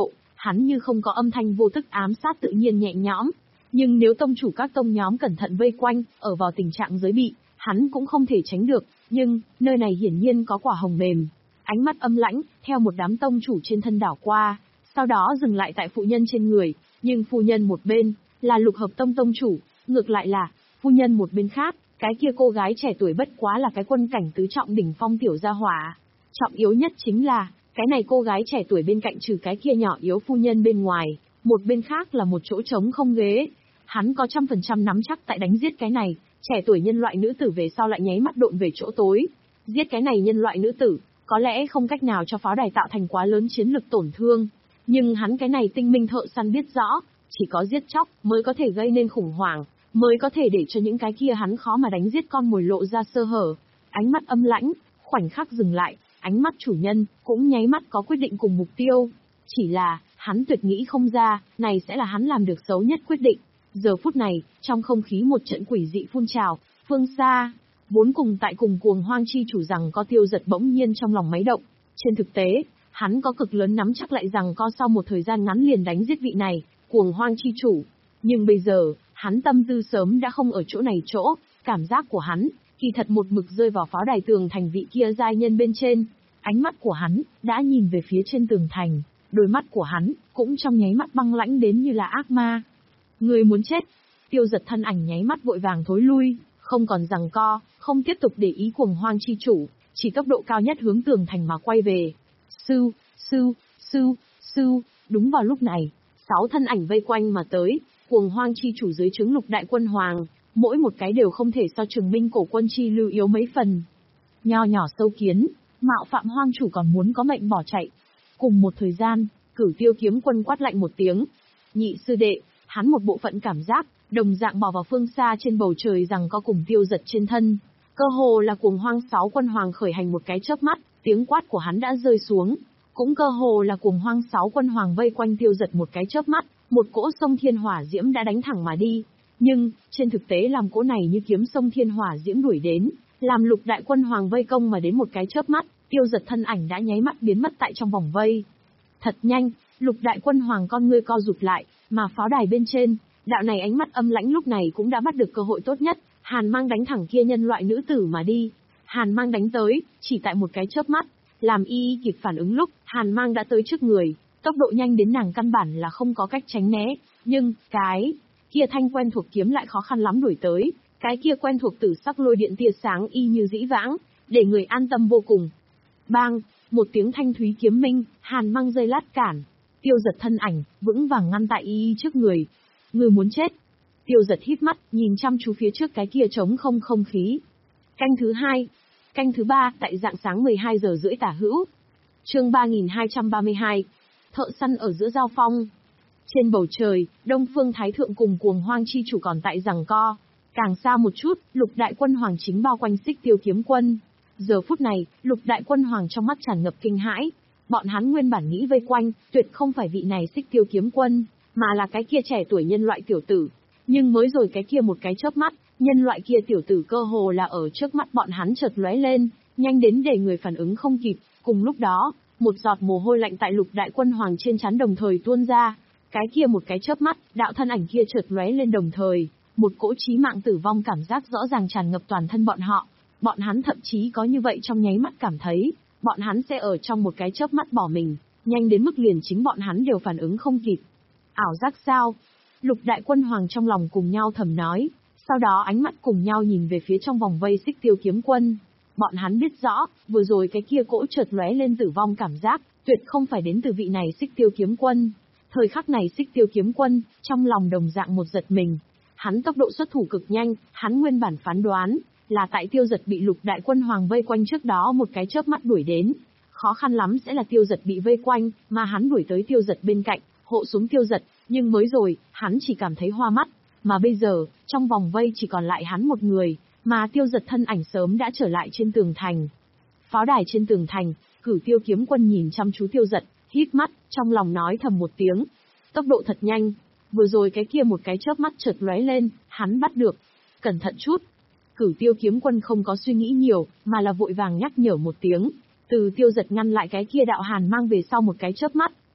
hắn như không có âm thanh vô thức ám sát tự nhiên nhẹ nhõm. Nhưng nếu tông chủ các tông nhóm cẩn thận vây quanh, ở vào tình trạng giới bị, hắn cũng không thể tránh được, nhưng, nơi này hiển nhiên có quả hồng mềm. Ánh mắt âm lãnh, theo một đám tông chủ trên thân đảo qua, sau đó dừng lại tại phụ nhân trên người, nhưng phu nhân một bên, là Lục Hợp Tông tông chủ, ngược lại là, phu nhân một bên khác, cái kia cô gái trẻ tuổi bất quá là cái quân cảnh tứ trọng đỉnh phong tiểu gia hỏa. Trọng yếu nhất chính là, cái này cô gái trẻ tuổi bên cạnh trừ cái kia nhỏ yếu phu nhân bên ngoài, một bên khác là một chỗ trống không ghế. Hắn có trăm phần trăm nắm chắc tại đánh giết cái này, trẻ tuổi nhân loại nữ tử về sau lại nháy mắt độn về chỗ tối. Giết cái này nhân loại nữ tử, có lẽ không cách nào cho pháo đài tạo thành quá lớn chiến lực tổn thương. Nhưng hắn cái này tinh minh thợ săn biết rõ, chỉ có giết chóc mới có thể gây nên khủng hoảng, mới có thể để cho những cái kia hắn khó mà đánh giết con mồi lộ ra sơ hở. Ánh mắt âm lãnh, khoảnh khắc dừng lại, ánh mắt chủ nhân cũng nháy mắt có quyết định cùng mục tiêu. Chỉ là, hắn tuyệt nghĩ không ra, này sẽ là hắn làm được xấu nhất quyết định. Giờ phút này, trong không khí một trận quỷ dị phun trào, phương xa, vốn cùng tại cùng cuồng hoang chi chủ rằng có Tiêu Giật bỗng nhiên trong lòng máy động. Trên thực tế, hắn có cực lớn nắm chắc lại rằng có sau một thời gian ngắn liền đánh giết vị này, cuồng hoang chi chủ. Nhưng bây giờ, hắn tâm tư sớm đã không ở chỗ này chỗ, cảm giác của hắn, kỳ thật một mực rơi vào pháo đài tường thành vị kia giai nhân bên trên. Ánh mắt của hắn, đã nhìn về phía trên tường thành, đôi mắt của hắn, cũng trong nháy mắt băng lãnh đến như là ác ma. Người muốn chết. Tiêu Giật thân ảnh nháy mắt vội vàng thối lui, không còn giằng co, không tiếp tục để ý cuồng hoang chi chủ, chỉ tốc độ cao nhất hướng tường thành mà quay về. Sưu, sưu, sưu, sưu, đúng vào lúc này, sáu thân ảnh vây quanh mà tới, cuồng hoang chi chủ dưới trướng Lục Đại Quân Hoàng, mỗi một cái đều không thể so Trường Minh cổ quân chi lưu yếu mấy phần. Nho nhỏ sâu kiến, mạo phạm hoang chủ còn muốn có mệnh bỏ chạy. Cùng một thời gian, Cửu Tiêu Kiếm Quân quát lạnh một tiếng. Nhị sư đệ, hắn một bộ phận cảm giác, đồng dạng bỏ vào phương xa trên bầu trời rằng có cùng Tiêu Giật trên thân. Cơ hồ là cuồng hoang sáu quân hoàng khởi hành một cái chớp mắt, tiếng quát của hắn đã rơi xuống. Cũng cơ hồ là cuồng hoang sáu quân hoàng vây quanh Tiêu Giật một cái chớp mắt, một cỗ sông thiên hỏa diễm đã đánh thẳng mà đi. Nhưng, trên thực tế làm cỗ này như kiếm sông thiên hỏa diễm đuổi đến, làm Lục Đại Quân Hoàng vây công mà đến một cái chớp mắt, Tiêu Giật thân ảnh đã nháy mắt biến mất tại trong vòng vây. Thật nhanh, Lục Đại Quân Hoàng con ngươi co rụt lại, mà pháo đài bên trên, đạo này ánh mắt âm lãnh lúc này cũng đã bắt được cơ hội tốt nhất, hàn mang đánh thẳng kia nhân loại nữ tử mà đi. Hàn mang đánh tới, chỉ tại một cái chớp mắt, làm y y kịp phản ứng lúc, hàn mang đã tới trước người, tốc độ nhanh đến nàng căn bản là không có cách tránh né, nhưng, cái kia thanh quen thuộc kiếm lại khó khăn lắm đuổi tới, cái kia quen thuộc tử sắc lôi điện tia sáng y như dĩ vãng, để người an tâm vô cùng. Bang, một tiếng thanh thúy kiếm minh, hàn mang dây lát cản, Tiêu Giật thân ảnh, vững vàng ngăn tại y y trước người. Người muốn chết. Tiêu Giật híp mắt, nhìn chăm chú phía trước cái kia trống không không khí. Canh thứ hai. Canh thứ ba, tại rạng sáng mười hai giờ rưỡi tả hữu. Chương ba nghìn hai trăm ba mươi hai. Thợ săn ở giữa giao phong. Trên bầu trời, Đông Phương Thái Thượng cùng cuồng hoang chi chủ còn tại giằng co. Càng xa một chút, Lục Đại Quân Hoàng chính bao quanh Xích Tiêu Kiếm Quân. Giờ phút này, Lục Đại Quân Hoàng trong mắt tràn ngập kinh hãi. Bọn hắn nguyên bản nghĩ vây quanh, tuyệt không phải vị này Xích Tiêu Kiếm Quân, mà là cái kia trẻ tuổi nhân loại tiểu tử. Nhưng mới rồi cái kia một cái chớp mắt, nhân loại kia tiểu tử cơ hồ là ở trước mắt bọn hắn chợt lóe lên, nhanh đến để người phản ứng không kịp. Cùng lúc đó, một giọt mồ hôi lạnh tại Lục Đại Quân Hoàng trên trán đồng thời tuôn ra. Cái kia một cái chớp mắt, đạo thân ảnh kia chợt lóe lên đồng thời, một cỗ chí mạng tử vong cảm giác rõ ràng tràn ngập toàn thân bọn họ. Bọn hắn thậm chí có như vậy trong nháy mắt cảm thấy, bọn hắn sẽ ở trong một cái chớp mắt bỏ mình, nhanh đến mức liền chính bọn hắn đều phản ứng không kịp. Ảo giác sao? Lục Đại Quân Hoàng trong lòng cùng nhau thầm nói, sau đó ánh mắt cùng nhau nhìn về phía trong vòng vây Xích Tiêu Kiếm Quân. Bọn hắn biết rõ, vừa rồi cái kia cỗ chợt lóe lên tử vong cảm giác, tuyệt không phải đến từ vị này Xích Tiêu Kiếm Quân. Thời khắc này Xích Tiêu Kiếm Quân, trong lòng đồng dạng một giật mình. Hắn tốc độ xuất thủ cực nhanh, hắn nguyên bản phán đoán, là tại Tiêu Giật bị Lục Đại Quân Hoàng vây quanh trước đó một cái chớp mắt đuổi đến. Khó khăn lắm sẽ là Tiêu Giật bị vây quanh, mà hắn đuổi tới Tiêu Giật bên cạnh, hộ xuống Tiêu Giật, nhưng mới rồi, hắn chỉ cảm thấy hoa mắt, mà bây giờ, trong vòng vây chỉ còn lại hắn một người, mà Tiêu Giật thân ảnh sớm đã trở lại trên tường thành. Pháo đài trên tường thành, Cửu Tiêu Kiếm Quân nhìn chăm chú Tiêu Giật, híp mắt, trong lòng nói thầm một tiếng. Tốc độ thật nhanh, vừa rồi cái kia một cái chớp mắt chợt lóe lên, hắn bắt được. Cẩn thận chút. Cửu Tiêu Kiếm Quân không có suy nghĩ nhiều, mà là vội vàng nhắc nhở một tiếng. Từ Tiêu Giật ngăn lại cái kia đạo hàn mang về sau một cái chớp mắt,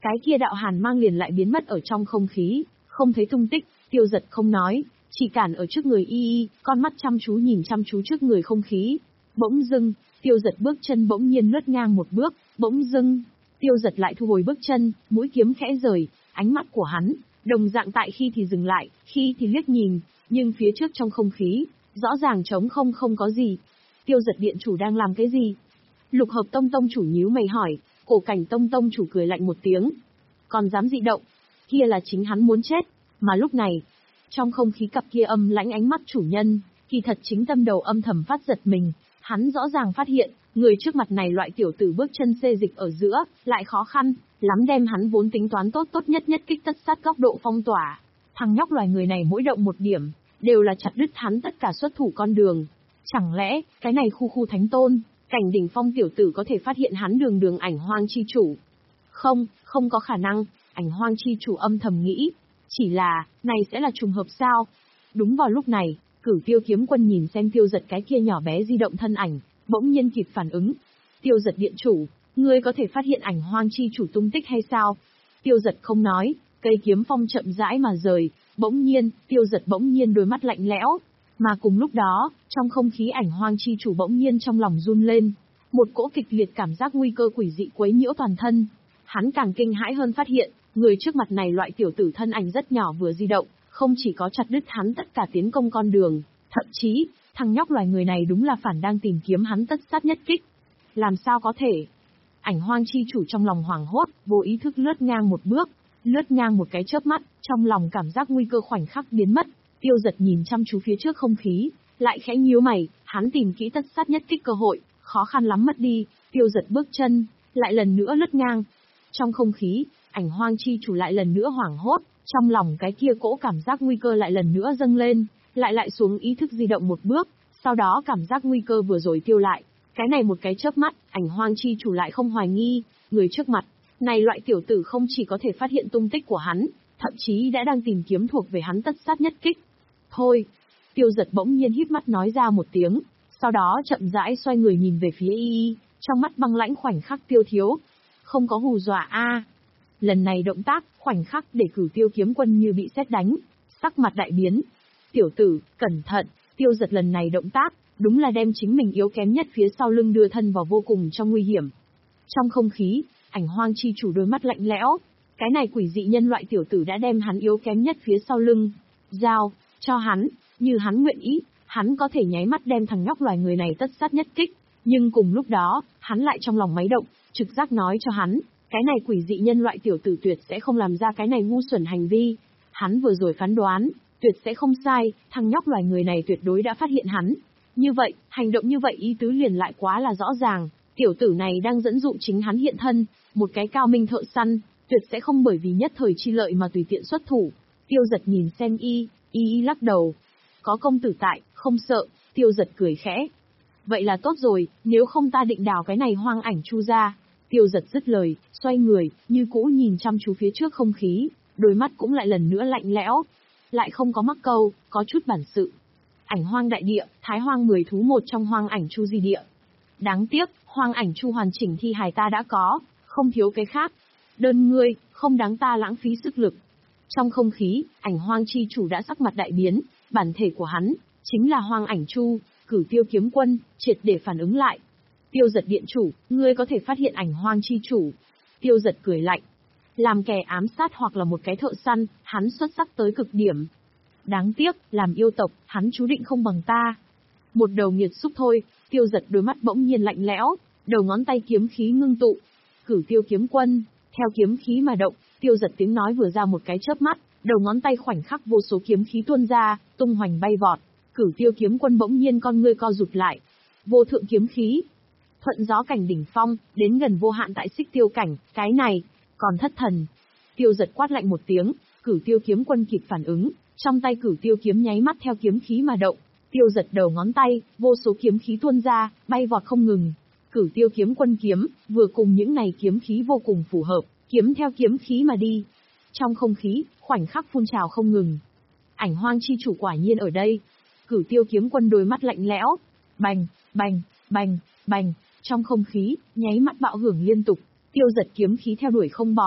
cái kia đạo hàn mang liền lại biến mất ở trong không khí, không thấy tung tích. Tiêu Dật không nói, chỉ cản ở trước người y y, con mắt chăm chú nhìn chăm chú trước người không khí. Bỗng dưng, Tiêu Dật bước chân bỗng nhiên lướt ngang một bước, bỗng dưng, Tiêu Dật lại thu hồi bước chân, mũi kiếm khẽ rời, ánh mắt của hắn, đồng dạng tại khi thì dừng lại, khi thì liếc nhìn, nhưng phía trước trong không khí, rõ ràng trống không không có gì. Tiêu Dật điện chủ đang làm cái gì? Lục Hợp Tông tông chủ nhíu mày hỏi, Cổ Cảnh Tông tông chủ cười lạnh một tiếng. Còn dám dị động, kia là chính hắn muốn chết, mà lúc này, trong không khí cặp kia âm lãnh ánh mắt chủ nhân, kỳ thật chính tâm đầu âm thầm phát giật mình, hắn rõ ràng phát hiện, người trước mặt này loại tiểu tử bước chân xê dịch ở giữa, lại khó khăn, lắm đem hắn vốn tính toán tốt tốt nhất nhất kích tất sát góc độ phong tỏa. Thằng nhóc loài người này mỗi động một điểm, đều là chặt đứt hắn tất cả xuất thủ con đường. Chẳng lẽ, cái này khu khu thánh tôn, cảnh đỉnh phong tiểu tử có thể phát hiện hắn đường đường ảnh hoang chi chủ? Không, không có khả năng, ảnh hoang chi chủ âm thầm nghĩ. Chỉ là, này sẽ là trùng hợp sao? Đúng vào lúc này, Cửu Tiêu Kiếm Quân nhìn xem Tiêu Dật cái kia nhỏ bé di động thân ảnh, bỗng nhiên kịp phản ứng. Tiêu Dật điện chủ, ngươi có thể phát hiện ảnh hoang chi chủ tung tích hay sao? Tiêu Dật không nói, cây kiếm phong chậm rãi mà rời, bỗng nhiên, Tiêu Dật bỗng nhiên đôi mắt lạnh lẽo. Mà cùng lúc đó, trong không khí ảnh hoang chi chủ bỗng nhiên trong lòng run lên. Một cỗ kịch liệt cảm giác nguy cơ quỷ dị quấy nhiễu toàn thân. Hắn càng kinh hãi hơn phát hiện, người trước mặt này loại tiểu tử thân ảnh rất nhỏ vừa di động, không chỉ có chặt đứt hắn tất cả tiến công con đường, thậm chí, thằng nhóc loài người này đúng là phản đang tìm kiếm hắn tất sát nhất kích. Làm sao có thể? Ảnh hoang chi chủ trong lòng hoảng hốt, vô ý thức lướt ngang một bước, lướt ngang một cái chớp mắt, trong lòng cảm giác nguy cơ khoảnh khắc biến mất. Tiêu Dật nhìn chăm chú phía trước không khí, lại khẽ nhíu mày, hắn tìm kỹ tất sát nhất kích cơ hội, khó khăn lắm mất đi. Tiêu Dật bước chân, lại lần nữa lướt ngang. Trong không khí, ảnh hoang chi chủ lại lần nữa hoảng hốt, trong lòng cái kia cỗ cảm giác nguy cơ lại lần nữa dâng lên, lại lại xuống ý thức di động một bước, sau đó cảm giác nguy cơ vừa rồi tiêu lại. Cái này một cái chớp mắt, ảnh hoang chi chủ lại không hoài nghi, người trước mặt, này loại tiểu tử không chỉ có thể phát hiện tung tích của hắn, thậm chí đã đang tìm kiếm thuộc về hắn tất sát nhất kích. Thôi, Tiêu Dật bỗng nhiên híp mắt nói ra một tiếng, sau đó chậm rãi xoay người nhìn về phía y y, trong mắt băng lãnh khoảnh khắc tiêu thiếu. Không có hù dọa a. À. Lần này động tác, khoảnh khắc để Cửu Tiêu Kiếm Quân như bị sét đánh, sắc mặt đại biến. Tiểu tử, cẩn thận, Tiêu Dật lần này động tác, đúng là đem chính mình yếu kém nhất phía sau lưng đưa thân vào vô cùng trong nguy hiểm. Trong không khí, ảnh hoang chi chủ đôi mắt lạnh lẽo, cái này quỷ dị nhân loại tiểu tử đã đem hắn yếu kém nhất phía sau lưng, giao, cho hắn, như hắn nguyện ý, hắn có thể nháy mắt đem thằng nhóc loài người này tất sát nhất kích, nhưng cùng lúc đó, hắn lại trong lòng máy động, trực giác nói cho hắn, cái này quỷ dị nhân loại tiểu tử tuyệt sẽ không làm ra cái này ngu xuẩn hành vi. Hắn vừa rồi phán đoán, tuyệt sẽ không sai, thằng nhóc loài người này tuyệt đối đã phát hiện hắn. Như vậy, hành động như vậy ý tứ liền lại quá là rõ ràng, tiểu tử này đang dẫn dụ chính hắn hiện thân, một cái cao minh thợ săn, tuyệt sẽ không bởi vì nhất thời chi lợi mà tùy tiện xuất thủ. Tiêu Dật nhìn xem y, y y lắc đầu. Có công tử tại, không sợ, Tiêu Dật cười khẽ. Vậy là tốt rồi, nếu không ta định đào cái này hoang ảnh chu ra. Tiêu Dật dứt lời, xoay người, như cũ nhìn chăm chú phía trước không khí, đôi mắt cũng lại lần nữa lạnh lẽo. Lại không có mắc câu, có chút bản sự. Ảnh hoang đại địa, thái hoang mười thú một trong hoang ảnh chu di địa. Đáng tiếc, hoang ảnh chu hoàn chỉnh thi hài ta đã có, không thiếu cái khác. Đơn ngươi, không đáng ta lãng phí sức lực. Trong không khí, ảnh hoang chi chủ đã sắc mặt đại biến, bản thể của hắn, chính là hoang ảnh chu, Cửu Tiêu Kiếm Quân, triệt để phản ứng lại. Tiêu Dật điện chủ, ngươi có thể phát hiện ảnh hoang chi chủ. Tiêu Dật cười lạnh. Làm kẻ ám sát hoặc là một cái thợ săn, hắn xuất sắc tới cực điểm. Đáng tiếc, làm yêu tộc, hắn chú định không bằng ta. Một đầu nghiệt xúc thôi, Tiêu Dật đôi mắt bỗng nhiên lạnh lẽo, đầu ngón tay kiếm khí ngưng tụ. Cửu Tiêu Kiếm Quân, theo kiếm khí mà động, Tiêu Dật tiếng nói vừa ra một cái chớp mắt, đầu ngón tay khoảnh khắc vô số kiếm khí tuôn ra, tung hoành bay vọt. Cửu Tiêu Kiếm Quân bỗng nhiên con ngươi co rụt lại. Vô thượng kiếm khí, thuận gió cảnh đỉnh phong, đến gần vô hạn tại xích tiêu cảnh, cái này, còn thất thần. Tiêu Dật quát lạnh một tiếng, Cửu Tiêu Kiếm Quân kịp phản ứng, trong tay Cửu Tiêu kiếm nháy mắt theo kiếm khí mà động. Tiêu Dật đầu ngón tay, vô số kiếm khí tuôn ra, bay vọt không ngừng. Cửu Tiêu Kiếm Quân kiếm, vừa cùng những này kiếm khí vô cùng phù hợp, kiếm theo kiếm khí mà đi. Trong không khí, khoảnh khắc phun trào không ngừng. Ảnh hoang chi chủ quả nhiên ở đây. Cửu Tiêu Kiếm Quân đôi mắt lạnh lẽo. Bành, bành, bành, bành. Trong không khí, nháy mắt bạo hưởng liên tục. Tiêu Dật kiếm khí theo đuổi không bỏ.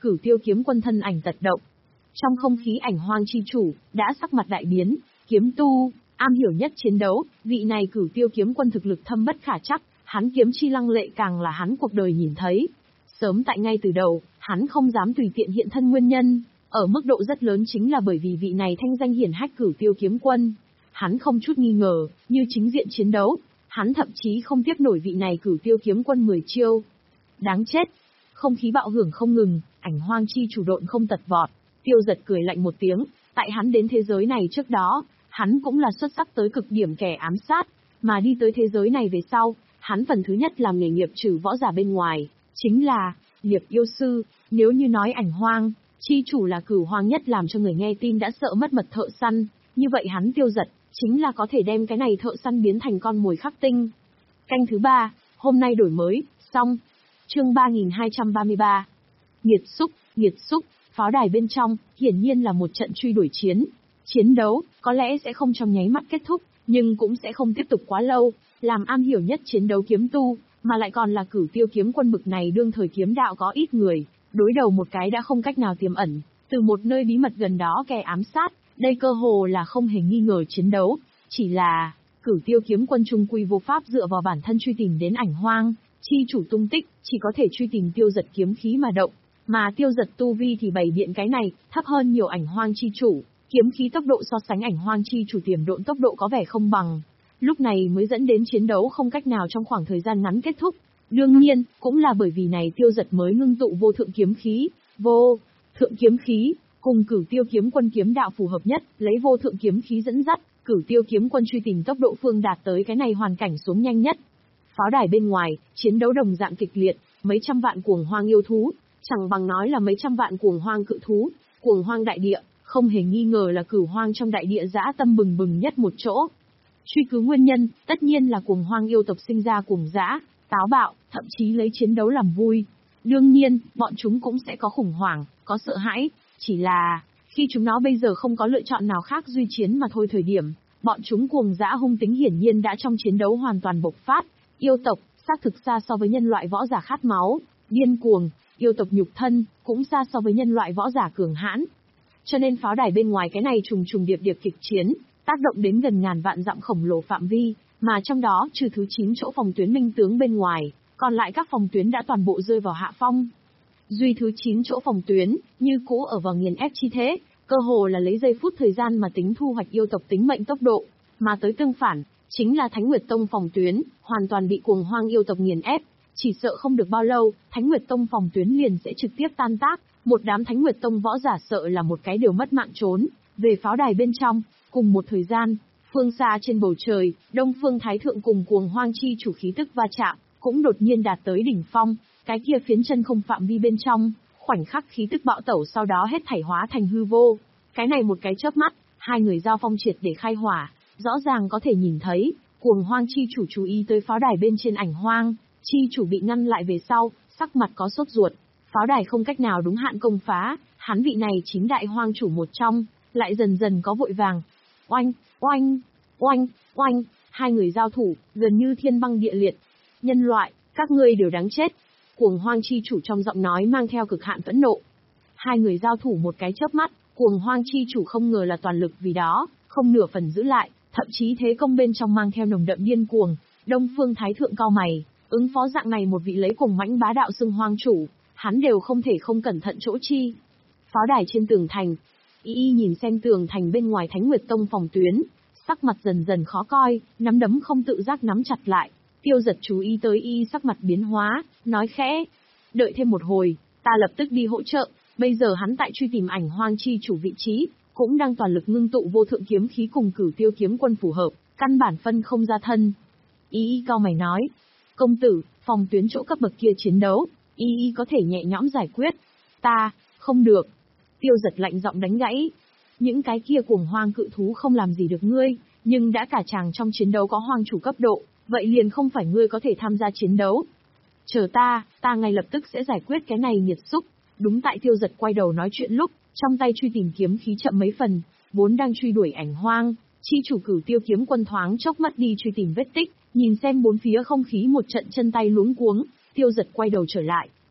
Cửu Tiêu kiếm quân thân ảnh tật động. Trong không khí ảnh hoang chi chủ, đã sắc mặt đại biến, kiếm tu, am hiểu nhất chiến đấu, vị này Cửu Tiêu kiếm quân thực lực thâm bất khả trắc, hắn kiếm chi lăng lệ càng là hắn cuộc đời nhìn thấy. Sớm tại ngay từ đầu, hắn không dám tùy tiện hiện thân nguyên nhân, ở mức độ rất lớn chính là bởi vì vị này thanh danh hiển hách Cửu Tiêu kiếm quân. Hắn không chút nghi ngờ, như chính diện chiến đấu, hắn thậm chí không tiếp nổi vị này Cửu Tiêu kiếm quân mười chiêu. Đáng chết! Không khí bạo hưởng không ngừng, ảnh hoang chi chủ độn không tật vọt. Tiêu Giật cười lạnh một tiếng, tại hắn đến thế giới này trước đó, hắn cũng là xuất sắc tới cực điểm kẻ ám sát, mà đi tới thế giới này về sau, hắn phần thứ nhất làm nghề nghiệp trừ võ giả bên ngoài, chính là liệp yêu sư. Nếu như nói ảnh hoang chi chủ là cửu hoang nhất làm cho người nghe tin đã sợ mất mật thợ săn, như vậy hắn Tiêu Giật chính là có thể đem cái này thợ săn biến thành con mồi khắc tinh. Canh thứ ba, hôm nay đổi mới, xong. Chương ba nghìn hai trăm ba mươi ba. Nghiệt xúc, nghiệt xúc, pháo đài bên trong, hiển nhiên là một trận truy đuổi chiến. Chiến đấu, có lẽ sẽ không trong nháy mắt kết thúc, nhưng cũng sẽ không tiếp tục quá lâu. Làm am hiểu nhất chiến đấu kiếm tu, mà lại còn là Cửu Tiêu kiếm quân bực này đương thời kiếm đạo có ít người, đối đầu một cái đã không cách nào tiềm ẩn, từ một nơi bí mật gần đó kẻ ám sát, đây cơ hồ là không hề nghi ngờ chiến đấu, chỉ là Cửu Tiêu kiếm quân trung quy vô pháp dựa vào bản thân truy tìm đến ảnh hoang chi chủ tung tích, chỉ có thể truy tìm Tiêu Giật kiếm khí mà động, mà Tiêu Giật tu vi thì bày biện cái này, thấp hơn nhiều ảnh hoang chi chủ, kiếm khí tốc độ so sánh ảnh hoang chi chủ tiềm độn tốc độ có vẻ không bằng. Lúc này mới dẫn đến chiến đấu không cách nào trong khoảng thời gian ngắn kết thúc. Đương nhiên, cũng là bởi vì này Tiêu Giật mới ngưng tụ vô thượng kiếm khí, vô thượng kiếm khí, cùng Cửu Tiêu kiếm quân kiếm đạo phù hợp nhất, lấy vô thượng kiếm khí dẫn dắt, Cửu Tiêu kiếm quân truy tìm tốc độ phương đạt tới cái này hoàn cảnh xuống nhanh nhất. Pháo đài bên ngoài, chiến đấu đồng dạng kịch liệt, mấy trăm vạn cuồng hoang yêu thú, chẳng bằng nói là mấy trăm vạn cuồng hoang cự thú, cuồng hoang đại địa, không hề nghi ngờ là cửu hoang trong đại địa dã tâm bừng bừng nhất một chỗ. Truy cứu nguyên nhân, tất nhiên là cuồng hoang yêu tộc sinh ra cuồng dã, táo bạo, thậm chí lấy chiến đấu làm vui. Đương nhiên, bọn chúng cũng sẽ có khủng hoảng, có sợ hãi, chỉ là khi chúng nó bây giờ không có lựa chọn nào khác duy chiến mà thôi thời điểm, bọn chúng cuồng dã hung tính hiển nhiên đã trong chiến đấu hoàn toàn bộc phát. Yêu tộc, xác thực xa so với nhân loại võ giả khát máu, điên cuồng, yêu tộc nhục thân, cũng xa so với nhân loại võ giả cường hãn. Cho nên pháo đài bên ngoài cái này trùng trùng điệp điệp kịch chiến, tác động đến gần ngàn vạn dặm khổng lồ phạm vi, mà trong đó trừ thứ chín chỗ phòng tuyến minh tướng bên ngoài, còn lại các phòng tuyến đã toàn bộ rơi vào hạ phong. Duy thứ chín chỗ phòng tuyến, như cũ ở vào nghiền ép chi thế, cơ hồ là lấy giây phút thời gian mà tính thu hoạch yêu tộc tính mệnh tốc độ, mà tới tương phản, chính là Thánh Nguyệt Tông phòng tuyến, hoàn toàn bị cuồng hoang yêu tộc nghiền ép, chỉ sợ không được bao lâu, Thánh Nguyệt Tông phòng tuyến liền sẽ trực tiếp tan tác, một đám Thánh Nguyệt Tông võ giả sợ là một cái đều mất mạng trốn. Về pháo đài bên trong, cùng một thời gian, phương xa trên bầu trời, Đông Phương Thái Thượng cùng cuồng hoang chi chủ khí tức va chạm, cũng đột nhiên đạt tới đỉnh phong, cái kia phiến chân không phạm vi bên trong, khoảnh khắc khí tức bạo tẩu sau đó hết thảy hóa thành hư vô. Cái này một cái chớp mắt, hai người giao phong triệt để khai hỏa, rõ ràng có thể nhìn thấy, cuồng hoang chi chủ chú ý tới pháo đài bên trên ảnh hoang, chi chủ bị ngăn lại về sau, sắc mặt có sốt ruột, pháo đài không cách nào đúng hạn công phá, hắn vị này chính đại hoang chủ một trong, lại dần dần có vội vàng. Oanh, oanh, oanh, oanh, hai người giao thủ, gần như thiên băng địa liệt. Nhân loại, các ngươi đều đáng chết. Cuồng hoang chi chủ trong giọng nói mang theo cực hạn phẫn nộ. Hai người giao thủ một cái chớp mắt, cuồng hoang chi chủ không ngờ là toàn lực vì đó, không nửa phần giữ lại, thậm chí thế công bên trong mang theo nồng đậm điên cuồng. Đông Phương Thái Thượng cao mày, ứng phó dạng này một vị lấy cuồng mãnh bá đạo xưng hoang chủ, hắn đều không thể không cẩn thận chỗ chi. Pháo đài trên tường thành, Y Y nhìn xem tường thành bên ngoài Thánh Nguyệt Tông phòng tuyến, sắc mặt dần dần khó coi, nắm đấm không tự giác nắm chặt lại. Tiêu Giật chú ý tới Y Y sắc mặt biến hóa, nói khẽ, đợi thêm một hồi, ta lập tức đi hỗ trợ. Bây giờ hắn tại truy tìm ảnh hoang chi chủ vị trí, cũng đang toàn lực ngưng tụ vô thượng kiếm khí cùng Cửu Tiêu kiếm quân phù hợp, căn bản phân không ra thân. Y Y cao mày nói, công tử, phòng tuyến chỗ cấp bậc kia chiến đấu, Y Y có thể nhẹ nhõm giải quyết. Ta, không được. Tiêu Giật lạnh giọng đánh gãy. Những cái kia cuồng hoang cự thú không làm gì được ngươi, nhưng đã cả chàng trong chiến đấu có hoang chủ cấp độ, vậy liền không phải ngươi có thể tham gia chiến đấu. Chờ ta, ta ngay lập tức sẽ giải quyết cái này nghiệt xúc. Đúng tại Tiêu Giật quay đầu nói chuyện lúc, trong tay truy tìm kiếm khí chậm mấy phần, vốn đang truy đuổi ảnh hoang, chi chủ Cửu Tiêu kiếm quân thoáng chốc mất đi truy tìm vết tích, nhìn xem bốn phía không khí một trận chân tay luống cuống, Tiêu Giật quay đầu trở lại,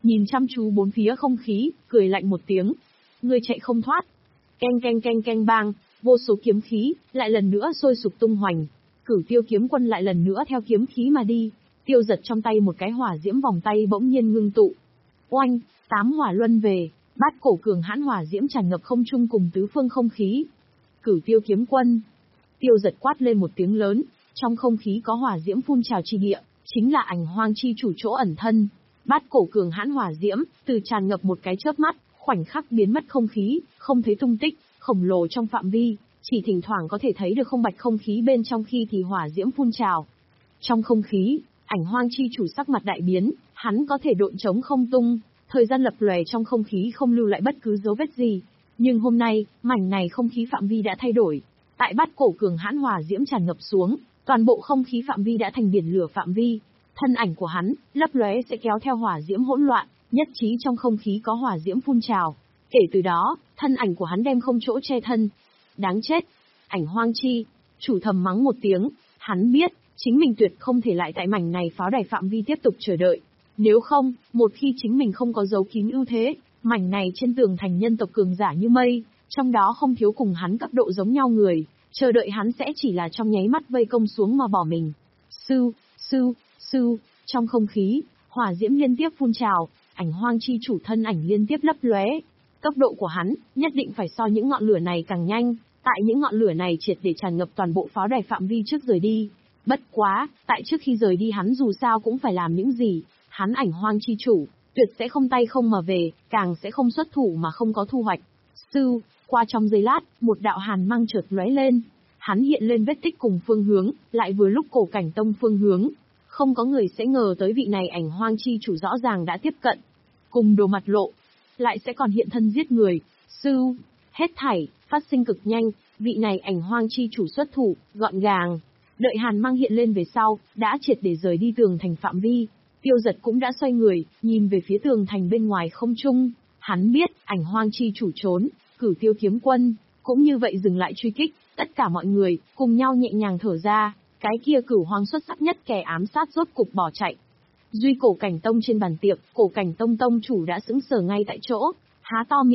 nhìn chăm chú bốn phía không khí, cười lạnh một tiếng. Ngươi chạy không thoát. Keng keng keng keng bang, vô số kiếm khí, lại lần nữa sôi sục tung hoành. Cửu Tiêu kiếm quân lại lần nữa theo kiếm khí mà đi. Tiêu Giật trong tay một cái hỏa diễm vòng tay bỗng nhiên ngưng tụ. Oanh, tám hỏa luân về, bát cổ cường hãn hỏa diễm tràn ngập không trung cùng tứ phương không khí. Cửu Tiêu kiếm quân. Tiêu Giật quát lên một tiếng lớn, trong không khí có hỏa diễm phun trào chi địa, chính là Ảnh Hoang chi chủ chỗ ẩn thân. Bát cổ cường hãn hỏa diễm, từ tràn ngập một cái chớp mắt, khoảnh khắc biến mất không khí, không thấy tung tích, khổng lồ trong phạm vi, chỉ thỉnh thoảng có thể thấy được không bạch không khí bên trong khi thì hỏa diễm phun trào. Trong không khí, Ảnh Hoang chi chủ sắc mặt đại biến, hắn có thể độn trống không tung, thời gian lập lòe trong không khí không lưu lại bất cứ dấu vết gì. Nhưng hôm nay, mảnh này không khí phạm vi đã thay đổi. Tại bát cổ cường hãn hỏa diễm tràn ngập xuống, toàn bộ không khí phạm vi đã thành biển lửa phạm vi. Thân ảnh của hắn, lấp lóe sẽ kéo theo hỏa diễm hỗn loạn, nhất trí trong không khí có hỏa diễm phun trào. Kể từ đó, thân ảnh của hắn đem không chỗ che thân. Đáng chết! Ảnh Hoang chi chủ thầm mắng một tiếng, hắn biết, chính mình tuyệt không thể lại tại mảnh này pháo đài phạm vi tiếp tục chờ đợi. Nếu không, một khi chính mình không có dấu kín ưu thế, mảnh này trên tường thành nhân tộc cường giả như mây, trong đó không thiếu cùng hắn cấp độ giống nhau người, chờ đợi hắn sẽ chỉ là trong nháy mắt vây công xuống mà bỏ mình. Sưu, sưu, sưu, trong không khí, hỏa diễm liên tiếp phun trào, Ảnh Hoang chi chủ thân ảnh liên tiếp lấp lóe. Tốc độ của hắn, nhất định phải so những ngọn lửa này càng nhanh, tại những ngọn lửa này triệt để tràn ngập toàn bộ pháo đài phạm vi trước rời đi. Bất quá, tại trước khi rời đi hắn dù sao cũng phải làm những gì, hắn Ảnh Hoang chi chủ, tuyệt sẽ không tay không mà về, càng sẽ không xuất thủ mà không có thu hoạch. Sưu, qua trong giây lát, một đạo hàn mang chợt lóe lên. Hắn hiện lên vết tích cùng phương hướng, lại vừa lúc Cổ Cảnh Tông phương hướng. Không có người sẽ ngờ tới vị này Ảnh Hoang chi chủ rõ ràng đã tiếp cận. Cùng đồ mặt lộ, lại sẽ còn hiện thân giết người. Sưu, hết thảy, phát sinh cực nhanh, vị này Ảnh Hoang chi chủ xuất thủ, gọn gàng. Đợi hàn mang hiện lên về sau, đã triệt để rời đi tường thành phạm vi. Tiêu Giật cũng đã xoay người, nhìn về phía tường thành bên ngoài không trung. Hắn biết, Ảnh Hoang chi chủ trốn, Cửu Tiêu kiếm quân, cũng như vậy dừng lại truy kích, tất cả mọi người, cùng nhau nhẹ nhàng thở ra, cái kia Cửu Hoang xuất sắc nhất kẻ ám sát rốt cục bỏ chạy. Duy Cổ Cảnh Tông trên bàn tiệc, Cổ Cảnh Tông tông chủ đã sững sờ ngay tại chỗ, há to miệng.